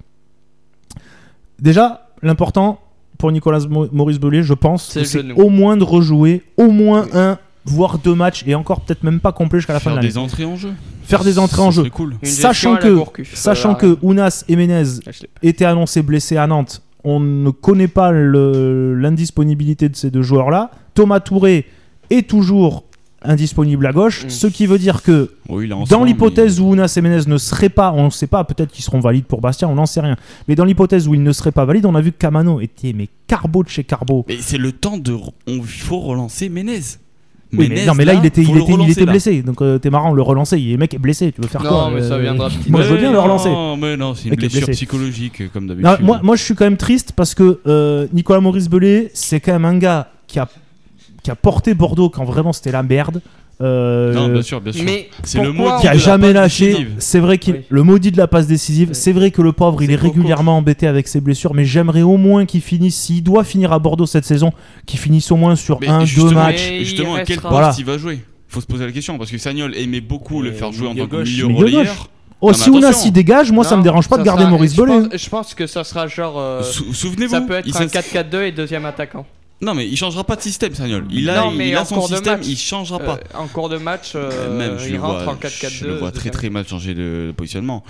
Déjà, l'important pour Nicolas Maurice Belé, je pense, C'est le c'est genou. au moins de rejouer au moins 1 voire 2 matchs et encore peut-être même pas complet jusqu'à la fin de Faire l'année. des entrées en jeu. Faire des entrées en Ça jeu. serait cool. Une Sachant gestion à la Gourcuff, Sachant que Ounas et Menez je l'ai pas. étaient annoncés blessés à Nantes, on ne connaît pas l'indisponibilité de ces 2 joueurs-là. Thomas Touré est toujours indisponible à gauche, ce qui veut dire que Oui, il a en dans soin, l'hypothèse où Ounas et Menez ne seraient pas, on ne sait pas, peut-être qu'ils seront valides pour Bastia, on n'en sait rien. Mais dans l'hypothèse où ils ne seraient pas valides, on a vu que Camano était carbo de chez carbo. Mais c'est le temps de. Il faut relancer Menez. Oui, mais, non, mais là, il était blessé. Donc t'es marrant, le relancer. Le mec est blessé. Tu veux faire quoi? Non, mais ça viendra petit. Moi, je veux bien le relancer. Non, mais non, c'est une Mec est blessure blessé. psychologique, comme Non, d'habitude. moi, je suis quand même triste parce que Nicolas Maurice Belé, c'est quand même un gars qui a porté Bordeaux quand vraiment c'était la merde. Non, bien sûr, bien sûr. Mais C'est le pourquoi mot Qui a de la jamais passe lâché. décisive. C'est vrai qu'il Oui. le maudit de la passe décisive. Oui. C'est vrai que le pauvre, il C'est est régulièrement embêté avec ses blessures. Mais j'aimerais au moins qu'il finisse. S'il doit finir à Bordeaux cette saison, qu'il finisse au moins sur Mais 1-2 justement, matchs. Mais Justement, il à quel restera. poste Voilà. il va jouer? Faut se poser la question parce que Sagnol aimait beaucoup le faire jouer en milieu tant que gauche. milieu Milieu relayeur. gauche. Oh, Non, si mais Ounas attention. s'y dégage, moi ça me Non, dérange pas de ça garder sera- Maurice Belé. Je pense que ça sera genre. Souvenez-vous, Ça peut être il un s'est- 4-4-2 et deuxième attaquant. Non, mais il changera pas de système, Sagnol. Il Non, a, mais il a en son cours de système, match, il changera pas. En cours de match, Même je il le rentre vois, en 4-4-2. je le vois très très mal changer de positionnement.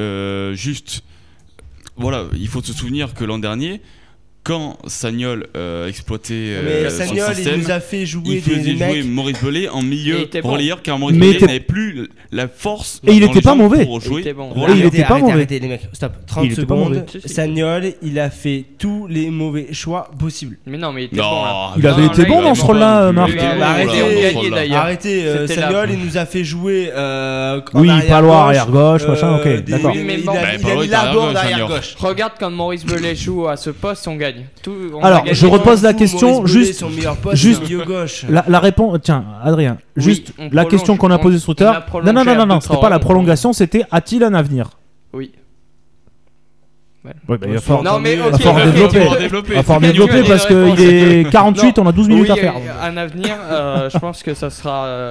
Juste, voilà, il faut se souvenir que l'an dernier, quand Sagnol exploitait Mais son Sagnol, système, il nous a fait jouer il faisait des jouer mecs. Maurice Belé en Il milieu était bon. relayeur car Maurice Mais Belé était- n'avait plus la force. Et il dans était les pas jambes mauvais. pour jouer Il était bon. relayeur. il était pas mauvais. Arrêtez les mecs, stop, 30 Il était pas secondes. mauvais. Si, si. Sagnol, il a fait tous les mauvais choix possibles. Mais non, mais il était Non, bon là. Il avait Non, été là, bon il dans est ce bon. rôle-là, Il Marc. était Bah, bon, arrêtez, là, on gagné, ce rôle-là. d'ailleurs. Arrêtez, C'était Sagnol, là. il nous a fait jouer. Oui, palois, arrière gauche, machin, ok, des- d'accord. Oui, mais il bon. a, Bah, il pas a ouais, mis t'as la borde raison, arrière Sagnol. gauche. Regarde quand Maurice Belé joue à ce poste, on gagne. On Alors, a gagné. je repose la Fou, question, Maurice Belé, juste- son meilleur poste, juste- c'est milieu gauche. La réponse, tiens, Adrien, Oui, juste on la prolonge, question qu'on a on- posée sur on Twitter. a Non, prolongé non, non, non, Abdou c'était pas Traoré, la on prolongation, c'était a-t-il un avenir? Oui. Ouais, bah, il va falloir, Non, mais Il va ok, falloir ok, développer. ok. il va falloir Ok, développer tu parce as une qu'il est 48, on a 12 minutes Oui, à faire. un avenir, je pense que ça sera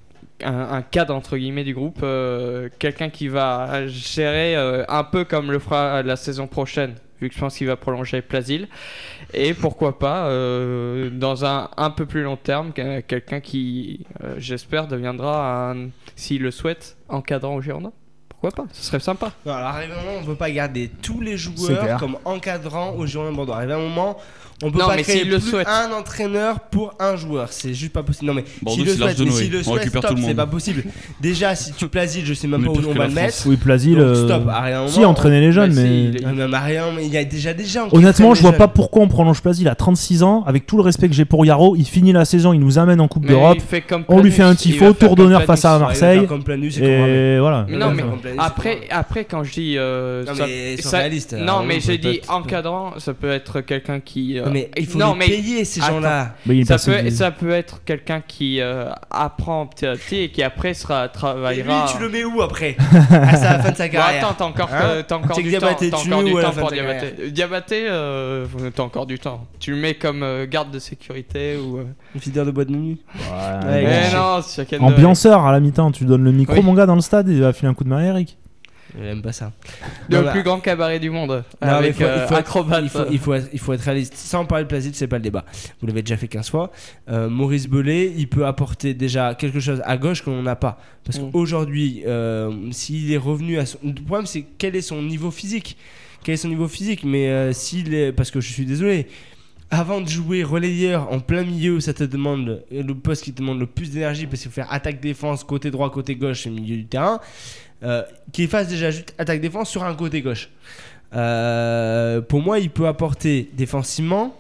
un cadre entre guillemets du groupe, quelqu'un qui va gérer un peu comme le fera la saison prochaine, vu que je pense qu'il va prolonger Plasil, et pourquoi pas dans un peu plus long terme, quelqu'un qui, j'espère, deviendra, s'il le souhaite, encadrant au Girondins. Pourquoi pas? Ce serait sympa. Non, alors arrive un moment, on peut pas garder tous les C'est joueurs clair. comme encadrants au Girondins de Bordeaux. Arrive un moment, on peut Non, pas mais créer s'il le plus souhaite. un entraîneur pour un joueur. C'est juste pas possible. Non mais Bordeaux, s'il le c'est l'Arche souhaite, de mais Noé. s'il le On souhaite, récupère stop, tout le c'est monde. pas possible. Déjà, si tu Plasil, je sais même On pas est où plus on que va la le France. mettre. Oui, Plasil. Donc, stop, arrive un moment. Si, entraîner les jeunes, Bah, si, mais. il est- Ah, mais rien, mais il y a déjà des gens qui Honnêtement, entraînent je vois les pas jeunes. pourquoi on prolonge Plasil à 36 ans. Avec tout le respect que j'ai pour Yaro, il finit la saison, il nous amène en Coupe Mais d'Europe. il fait comme On lui fait un Planus, il tifo, va faire tour comme d'honneur face à Planus. Marseille. Comme Planus et Conrad. Et voilà. Mais non, mais Comme Planus, c'est après, quand je dis. Non, ça- mais sois ça- réaliste, Non, alors, mais on j'ai peut dit pas- encadrant, ça peut être quelqu'un qui. Non, mais il faut non, les mais payer ces Attends. gens-là. Mais il ça passe- peut être quelqu'un qui apprend petit à petit et qui après Et lui, travaillera. tu le mets où après À la fin de sa Bon, carrière. attends, t'as encore, Hein t'as encore C'est que du temps. Diabaté, T'as tu encore le mets du où à la temps fin pour de ta Diabaté. Diabaté, t'as encore du temps. Tu le mets comme garde de sécurité ou. Une fidèle de boîte de nuit. Ouais, Ouais, bon. Mais non, c'est chacun de- Ambianceur à la mi-temps, tu donnes le micro, Oui. mon gars, dans le stade, il va filer un coup de main à Eric. J'aime pas ça. Le Non, bah- plus grand cabaret du monde. Non, mais avec faut- acrobate. il faut être réaliste. Sans parler de Plasil, c'est pas le débat. Vous l'avez déjà fait 15 fois. Maurice Belé, il peut apporter déjà quelque chose à gauche qu'on n'a pas. Parce Mm. qu'aujourd'hui, s'il est revenu à son. Le problème, c'est quel est son niveau physique. Quel est son niveau physique. Mais s'il est. Parce que je suis désolé. Avant de jouer relayeur en plein milieu, ça te demande le poste qui te demande le plus d'énergie parce qu'il faut faire attaque-défense, côté droit, côté gauche et milieu du terrain. Qu'il fasse déjà juste attaque-défense sur un côté gauche. Pour moi, il peut apporter défensivement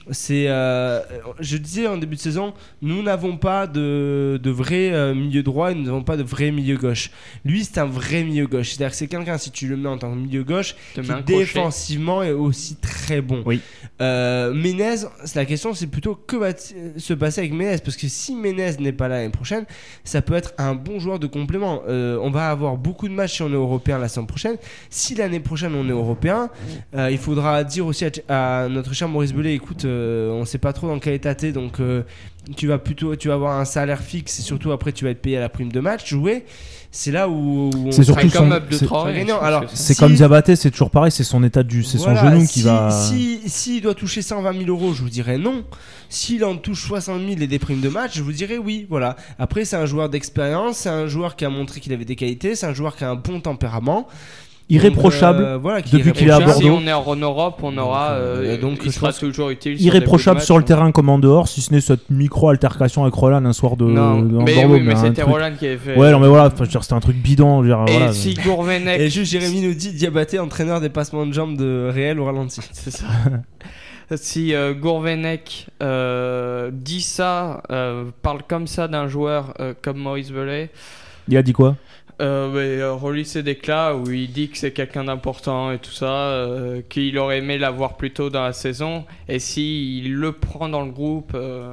Je disais en début de saison, nous n'avons pas de vrai milieu droit et nous n'avons pas de vrai milieu gauche. Lui, c'est un vrai milieu gauche. C'est-à-dire que c'est quelqu'un, si tu le mets en tant que milieu gauche, qui défensivement est aussi très bon. Oui. Menez, la question, c'est plutôt que va se passer avec Menez, parce que si Menez n'est pas là l'année prochaine, ça peut être un bon joueur de complément. On va avoir beaucoup de matchs si on est européen la saison prochaine. Si l'année prochaine on est européen, il faudra dire aussi à notre cher Maurice Belay, écoute, on sait pas trop dans quel état t'es, donc tu vas avoir un salaire fixe et surtout après tu vas être payé à la prime de match, jouer. C'est là où c'est surtout c'est comme Diabaté, c'est toujours pareil, c'est son état c'est son genou qui va. S'il doit toucher 120 000 €, je vous dirais non. S'il en touche 60 000 et des primes de match, je vous dirais oui. Voilà. Après, c'est un joueur d'expérience, c'est un joueur qui a montré qu'il avait des qualités, c'est un joueur qui a un bon tempérament. Irréprochable depuis qu'il est à Bordeaux. Si on est en Europe, on aura il sera toujours utile. Irréprochable sur le terrain comme en dehors, si ce n'est cette micro-altercation avec Roland un soir de Bordeaux. Mais c'était Roland qui avait fait. Ouais, non, mais voilà, c'était un truc bidon. Et si Gourvenec. Et juste Jérémy nous dit Diabaté, entraîneur des passements de jambes de Réel au ralenti. C'est ça. Si Gourvenec dit ça, parle comme ça d'un joueur comme Maurice Belay. Il a dit quoi? Relis ses déclats où il dit que c'est quelqu'un d'important et tout ça, qu'il aurait aimé l'avoir plus tôt dans la saison, et s'il le prend dans le groupe,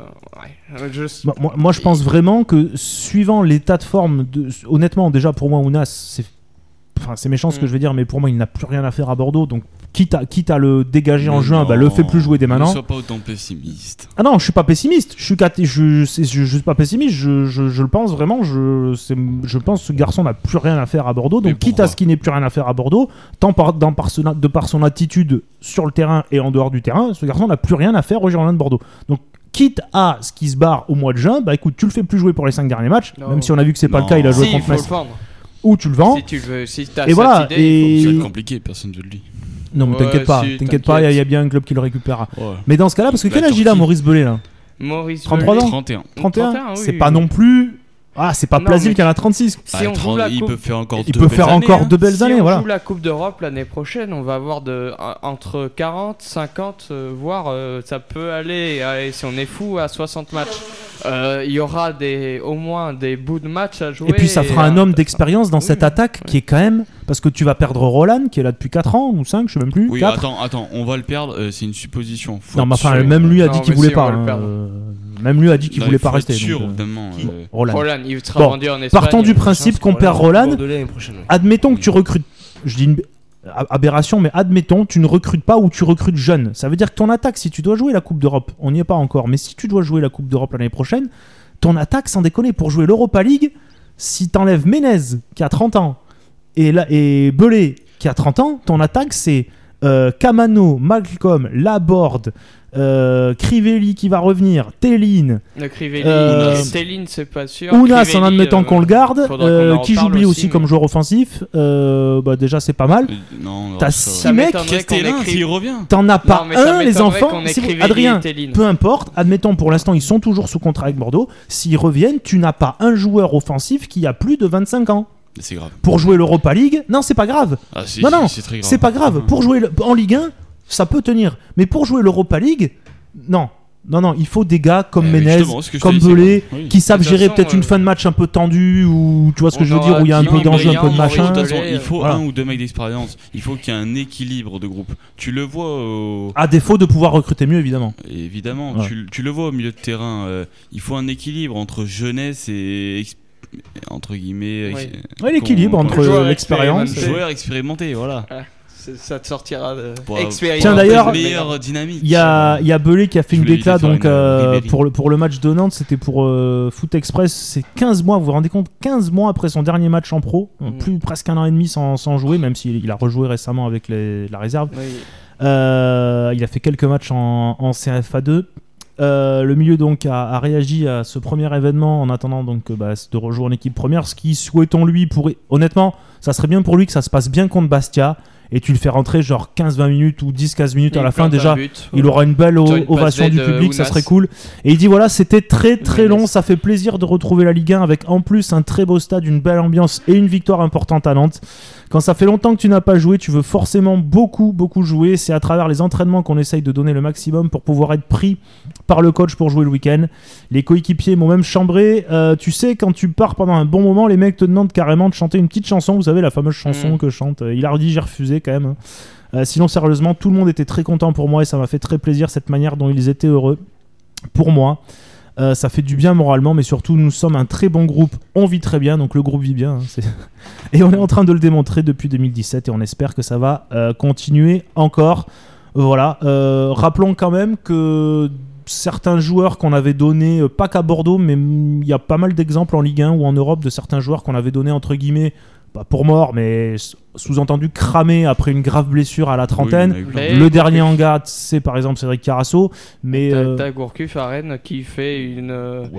moi je pense vraiment que suivant l'état de forme, honnêtement déjà pour moi Ounas, c'est méchant ce que je vais dire, mais pour moi il n'a plus rien à faire à Bordeaux, donc quitte à le dégager en juin, le fais plus jouer dès maintenant. Ne sois pas autant pessimiste. Ah non, je suis pas pessimiste. Je suis pas pessimiste. Je le pense vraiment. Je pense que ce garçon n'a plus rien à faire à Bordeaux. Donc quitte à ce qu'il n'ait plus rien à faire à Bordeaux, de par son attitude sur le terrain et en dehors du terrain, ce garçon n'a plus rien à faire au Girondins de Bordeaux. Donc quitte à ce qu'il se barre au mois de juin, bah écoute, tu le fais plus jouer pour les 5 derniers matchs, même si on a vu que c'est pas le cas. Il a joué contre Metz. Ou tu le vends. Si tu veux, si t'as et voilà. Idée, c'est compliqué, personne ne le dit. Non, mais t'inquiète pas, il y a bien un club qui le récupérera. Ouais. Mais dans ce cas-là, parce que quel âge il a Maurice Belay là? 33 ans 31, c'est pas non plus. C'est pas Plasil qui en a 36. Si il peut faire encore de belles années. Si on joue la Coupe d'Europe l'année prochaine, on va avoir entre 40, 50, voire ça peut aller, si on est fou, à 60 matchs. Il y aura au moins des bouts de match à jouer. Et puis ça fera un homme d'expérience dans cette attaque qui est quand même. Parce que tu vas perdre Roland qui est là depuis 4 ans ou 5, je sais même plus. Oui, 4. attends, on va le perdre, c'est une supposition. Non, mais enfin, même lui a dit qu'il voulait pas. Même lui a dit qu'il voulait pas rester. Sûr, évidemment. Roland, il sera vendu en Espagne. Partons du principe qu'on perd Roland. Admettons que tu recrutes. Je dis une aberration, mais admettons, tu ne recrutes pas ou tu recrutes jeune. Ça veut dire que ton attaque, si tu dois jouer la Coupe d'Europe, on n'y est pas encore, mais si tu dois jouer la Coupe d'Europe l'année prochaine, ton attaque, sans déconner, pour jouer l'Europa League, si t'enlèves Menez qui a 30 ans et Belay qui a 30 ans, ton attaque c'est Camano, Malcolm, Laborde, Crivelli qui va revenir, Tellin. Tellin c'est pas sûr. Ounas en admettant qu'on le garde, qui j'oublie aussi comme joueur offensif. Déjà c'est pas mal. T'as 6 mecs. S'il revient. T'en as pas un, les enfants. Adrien, peu importe. Admettons pour l'instant ils sont toujours sous contrat avec Bordeaux. S'ils reviennent, tu n'as pas un joueur offensif qui a plus de 25 ans. C'est grave. Pour jouer l'Europa League, non, c'est pas grave. Non, c'est très grave. C'est pas grave. Pour jouer en Ligue 1, ça peut tenir. Mais pour jouer l'Europa League, non, il faut des gars comme Menez, comme Belay, qui savent gérer peut-être une fin de match un peu tendue, ou tu vois ce que je veux dire, où il y a un peu d'enjeu, un peu de machin. De toute façon, il faut un ou deux mecs d'expérience. Il faut qu'il y ait un équilibre de groupe. Tu le vois à défaut de pouvoir recruter mieux, évidemment. Évidemment, tu le vois au milieu de terrain. Il faut un équilibre entre jeunesse et entre guillemets l'équilibre entre l'expérience, joueur expérimenté, voilà. Ça te sortira de expérience. Tiens d'ailleurs, meilleure dynamique. Il y a Belay qui a fait une déclat donc pour le match de Nantes, c'était pour Foot Express, c'est 15 mois, vous vous rendez compte, 15 mois après son dernier match en pro, presque 1 an et demi sans jouer, même s'il a rejoué récemment avec la réserve. Il a fait quelques matchs en CFA2. Le milieu donc a réagi à ce premier événement en attendant donc de rejoindre l'équipe première, ce qui, souhaitons-lui, pourrait... Honnêtement, ça serait bien pour lui que ça se passe bien contre Bastia et tu le fais rentrer genre 15-20 minutes ou 10-15 minutes à la fin déjà. Il aura une belle ovation du public, ça serait cool. Et il dit voilà, c'était très très long, ça fait plaisir de retrouver la Ligue 1 avec en plus un très beau stade, une belle ambiance et une victoire importante à Nantes. Quand ça fait longtemps que tu n'as pas joué, tu veux forcément beaucoup jouer. C'est à travers les entraînements qu'on essaye de donner le maximum pour pouvoir être pris par le coach pour jouer le week-end. Les coéquipiers m'ont même chambré. Tu sais, quand tu pars pendant un bon moment, les mecs te demandent carrément de chanter une petite chanson. Vous savez, la fameuse chanson que chante Hilardi, j'ai refusé quand même. Sinon, sérieusement, tout le monde était très content pour moi et ça m'a fait très plaisir cette manière dont ils étaient heureux pour moi. Ça fait du bien moralement, mais surtout nous sommes un très bon groupe, on vit très bien, donc le groupe vit bien, et on est en train de le démontrer depuis 2017 et on espère que ça va continuer encore. Voilà, rappelons quand même que certains joueurs qu'on avait donnés, pas qu'à Bordeaux, mais il y a pas mal d'exemples en Ligue 1 ou en Europe de certains joueurs qu'on avait donnés entre guillemets, pas pour mort, mais sous-entendu cramé après une grave blessure à la trentaine. Oui, le dernier en garde, c'est par exemple Cédric Carasso. Mais t'as Gourcuff à Rennes qui fait une.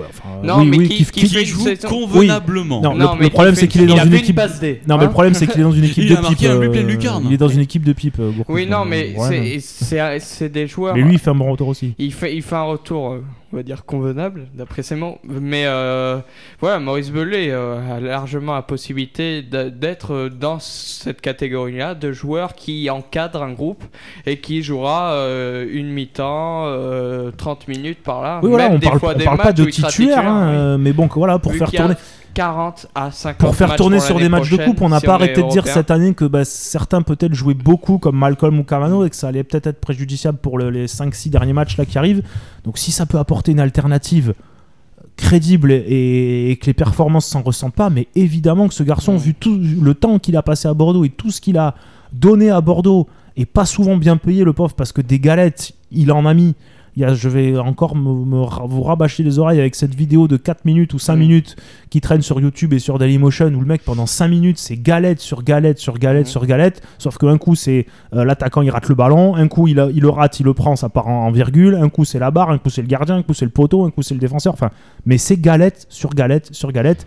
qui joue convenablement. Oui. Non, le problème c'est qu'il est dans une équipe. Non, mais le problème c'est qu'il est dans une équipe de pipe. Il est dans une équipe de pipe. Oui, non, mais c'est des joueurs. Mais lui, il fait un bon retour aussi. Il fait un retour, on va dire convenable, d'après ses mots. Mais voilà, Maurice Bellet a largement la possibilité d'être dans cette catégorie-là de joueurs qui encadrent un groupe et qui jouera une mi-temps, 30 minutes par là. Oui, voilà, on parle pas de titulaire, mais bon, voilà, pour faire tourner 40 à 50 pour faire tourner sur des matchs de coupe, on n'a pas arrêté de dire cette année que certains peut-être jouaient beaucoup comme Malcolm ou Camano et que ça allait peut-être être préjudiciable pour les 5-6 derniers matchs là qui arrivent. Donc si ça peut apporter une alternative crédible et que les performances s'en ressentent pas, mais évidemment que ce garçon, vu tout le temps qu'il a passé à Bordeaux et tout ce qu'il a donné à Bordeaux, et pas souvent bien payé le pauvre, parce que des galettes il en a mis. Je vais encore vous rabâcher les oreilles avec cette vidéo de 4 minutes ou 5 minutes qui traîne sur YouTube et sur Dailymotion où le mec pendant 5 minutes c'est galette sur galette sur galette sur galette, sauf qu'un coup c'est l'attaquant il rate le ballon, un coup il le rate, il le prend, ça part en virgule, un coup c'est la barre, un coup c'est le gardien, un coup c'est le poteau, un coup c'est le défenseur, enfin, mais c'est galette sur galette sur galette.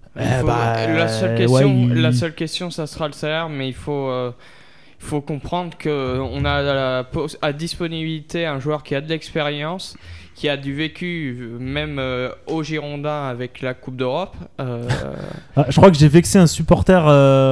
La seule question ça sera le salaire, mais il faut comprendre qu'on a à disponibilité un joueur qui a de l'expérience, qui a du vécu, même au Girondin avec la Coupe d'Europe. Je crois que j'ai vexé un supporter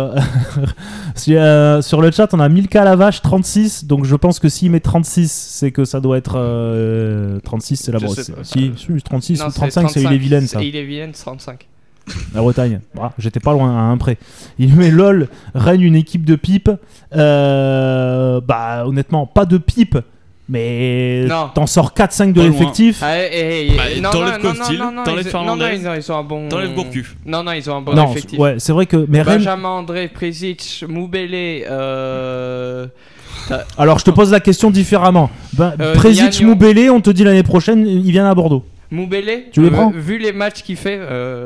sur le chat. On a Milka Lavache 36, donc je pense que s'il met 36, c'est que ça doit être 36, c'est la brosse. Si 36 ou 35, c'est Ille-et-Vilaine ça. Ille-et-Vilaine 35. La Bretagne, j'étais pas loin à un près. Il met LOL, Rennes une équipe de pipe. Honnêtement, pas de pipe, mais t'en sors 4-5 de l'effectif. T'enlèves Costil, t'enlèves Fernandez, t'enlèves Gourcuff. Non, ils ont un bon effectif. Ouais, c'est vrai que. Mais Benjamin André, Prezic, Moubélé. Alors je te pose la question différemment. Prezic, Moubélé, on te dit l'année prochaine, il vient à Bordeaux. Moubélé, tu les prends vu les matchs qu'il fait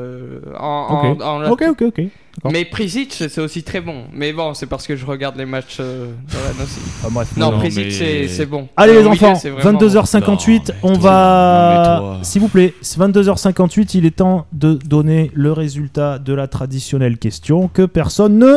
Ok. Mais Prezic c'est aussi très bon. Mais bon, c'est parce que je regarde les matchs de Rennes aussi. Bref, Prezic c'est bon. Allez les enfants, 22h58, on va... S'il vous plaît, 22h58, il est temps de donner le résultat de la traditionnelle question que personne ne...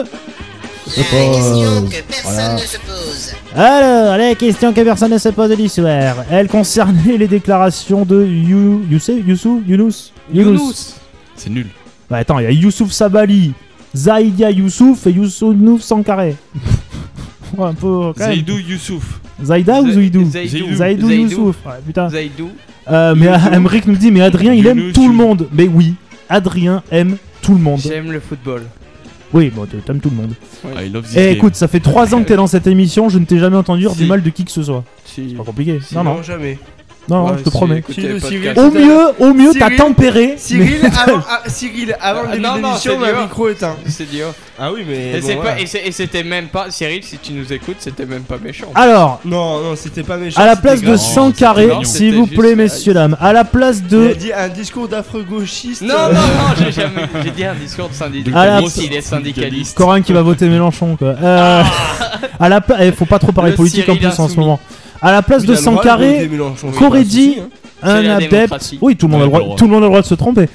ne se pose. Alors, les questions que personne ne se pose du soir. Elles concernaient les déclarations de Younous. C'est nul. Bah attends, il y a Youssouf Sabali, Zaïdia Youssouf et Youssouf Sankaré. Un peu. Zaïdou Youssouf. Zaïda ou Zaïdou Zaïdou Youssouf. Ouais, putain. Zaïdou. Mais Emric nous dit, mais Adrien il aime tout le monde. Mais oui, Adrien aime tout le monde. J'aime le football. Oui, bon, t'aimes tout le monde. Et écoute, ça fait 3 ans que t'es dans cette émission, je ne t'ai jamais entendu dire du mal de qui que ce soit. C'est pas compliqué. Non, jamais. Non, je te promets. Au mieux, t'as tempéré. Cyril, avant le début de l'émission, le micro éteint. C'est dur. Ah oui, mais. Et c'était même pas. Cyril, si tu nous écoutes, c'était même pas méchant. Alors. Non, c'était pas méchant. À la place de Sankaré, s'il vous plaît, messieurs, dames. À la place de. Il a dit un discours d'affreux gauchiste. Non, j'ai jamais. J'ai dit un discours de syndicaliste. Il est syndicaliste. Corin qui va voter Mélenchon, quoi. Faut pas trop parler politique en plus en ce moment. À la place de Sankaré, qu'aurait dit un la adepte. démocratie. Oui, tout le monde a le Ouais, droit. Tout le monde a le droit de se tromper.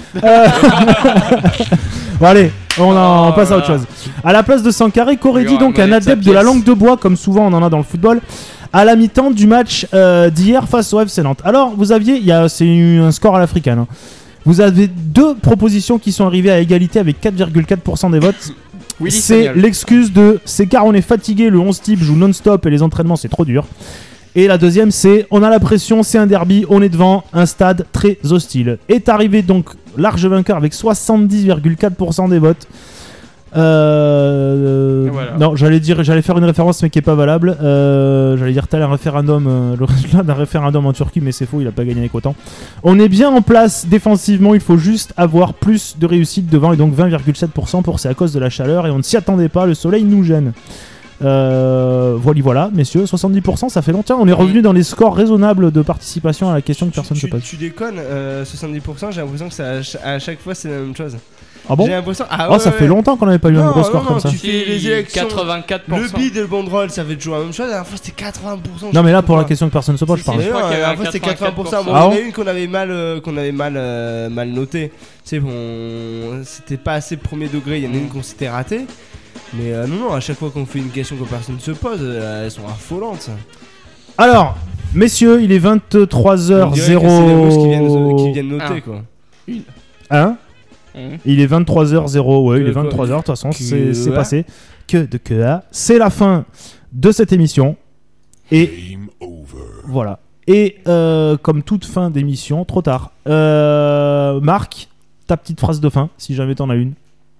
Bon allez, on passe à autre chose. À la place de Sankaré, qu'aurait Il y dit aura donc un un manette adepte sa de la pièce. langue de bois, comme souvent on en a dans le football, à la mi-temps du match d'hier face au FC Nantes. Alors, vous aviez, c'est un score à l'africaine. Hein. Vous avez 2 propositions qui sont arrivées à égalité avec 4,4% des votes. Willy C'est Sagnol. l'excuse de c'est car on est fatigué, le 11 type joue non-stop et les entraînements c'est trop dur. Et la deuxième c'est on a la pression, c'est un derby, on est devant un stade très hostile. Est arrivé donc large vainqueur avec 70,4% des votes. Voilà. Non, j'allais faire une référence mais qui est pas valable. J'allais dire tel un référendum, le résultat d'un référendum en Turquie, mais c'est faux, il a pas gagné avec autant. On est bien en place défensivement, il faut juste avoir plus de réussite devant et donc 20,7% c'est à cause de la chaleur et on ne s'y attendait pas, le soleil nous gêne. Voilà, messieurs, 70%, ça fait longtemps. On est revenu dans les scores raisonnables de participation à la question que personne ne se pose. Tu déconnes, 70%, j'ai l'impression que à chaque fois c'est la même chose. Ah bon? J'ai l'impression. Ça fait longtemps qu'on n'avait pas eu un gros score comme ça. Tu fais les élections. 84%. Le bid et le banderole, ça fait toujours la même chose. La dernière fois c'était 80%. Non, mais là, pour la question que personne ne se pose, je parle. Je crois qu'il y avait La dernière fois c'était 80%. Bon, Ah on bon a une qu'on avait mal notée. C'est bon, c'était pas assez premier degré. Il y en a une qu'on s'était ratée. Mais non, à chaque fois qu'on fait une question que personne ne se pose, elles sont affolantes. Alors, messieurs, il est 23h0. On dirait que c'est les Russes qui viennent noter quoi. Hein? Il est 23h0, ouais, il est Quoi 23h, de toute façon, c'est Que passé. C'est la fin de cette émission. Et voilà. Et comme toute fin d'émission, trop tard. Marc, ta petite phrase de fin, si jamais t'en as une.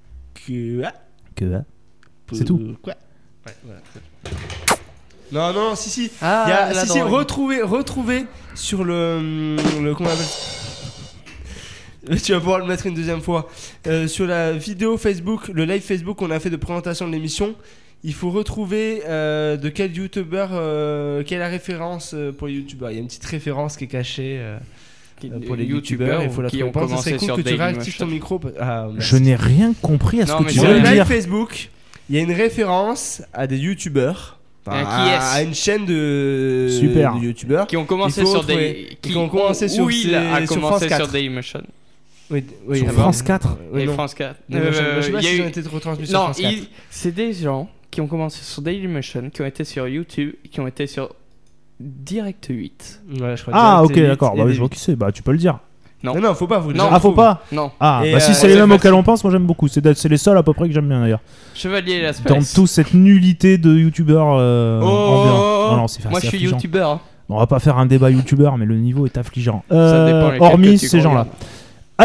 C'est tout. Quoi? Ouais, voilà. Non, si. Ah, Il y a, la si, drogue. retrouver sur le comment on appelle. Tu vas pouvoir le mettre une deuxième fois. Sur la vidéo Facebook, le live Facebook qu'on a fait de présentation de l'émission, il faut retrouver de quel youtubeur, quelle est la référence pour les youtubeurs. Il y a une petite référence qui est cachée pour les youtubeurs. Il faut la qui trouver. ont Ça serait commencé cool sur que tu Dailymotion. réactives ton micro. Je n'ai rien compris à ce Non, que mais tu Sur viens le de live dire. Facebook, il y a une référence à des youtubeurs. Enfin, Qui est-ce à une chaîne de Super. youtubeurs Qui ont commencé Il faut sur retrouver. des. Qui ont commencé sur Oui, ces- a sur commencé France 4. sur Dailymotion. Oui, Sur d'abord. France 4. Oui, Et non. France 4. Non, je sais pas il y a s'ils eu- ont été retransmis sur Non, France 4. c'est des gens qui ont commencé sur Dailymotion, qui ont été sur YouTube, qui ont été sur Direct 8. Ouais, je crois Ah, Direct ok, et d'accord. Vite Bah, et oui, je vois Vite. qui c'est. Bah, tu peux le dire. Non. Non, faut pas. Vous Non. Ah, faut pas. Non. Ah, Et, bah si c'est c'est les mêmes facile. auxquels on pense, moi j'aime beaucoup. C'est les seuls à peu près que j'aime bien d'ailleurs. Chevalier la Dans toute cette nullité de youtubeurs ambiants. Non, c'est Moi je suis affligeant. youtubeur. On va pas faire un débat youtubeur, mais le niveau est affligeant. Ça dépend lesquels Hormis que tu ces gens-là. regardes.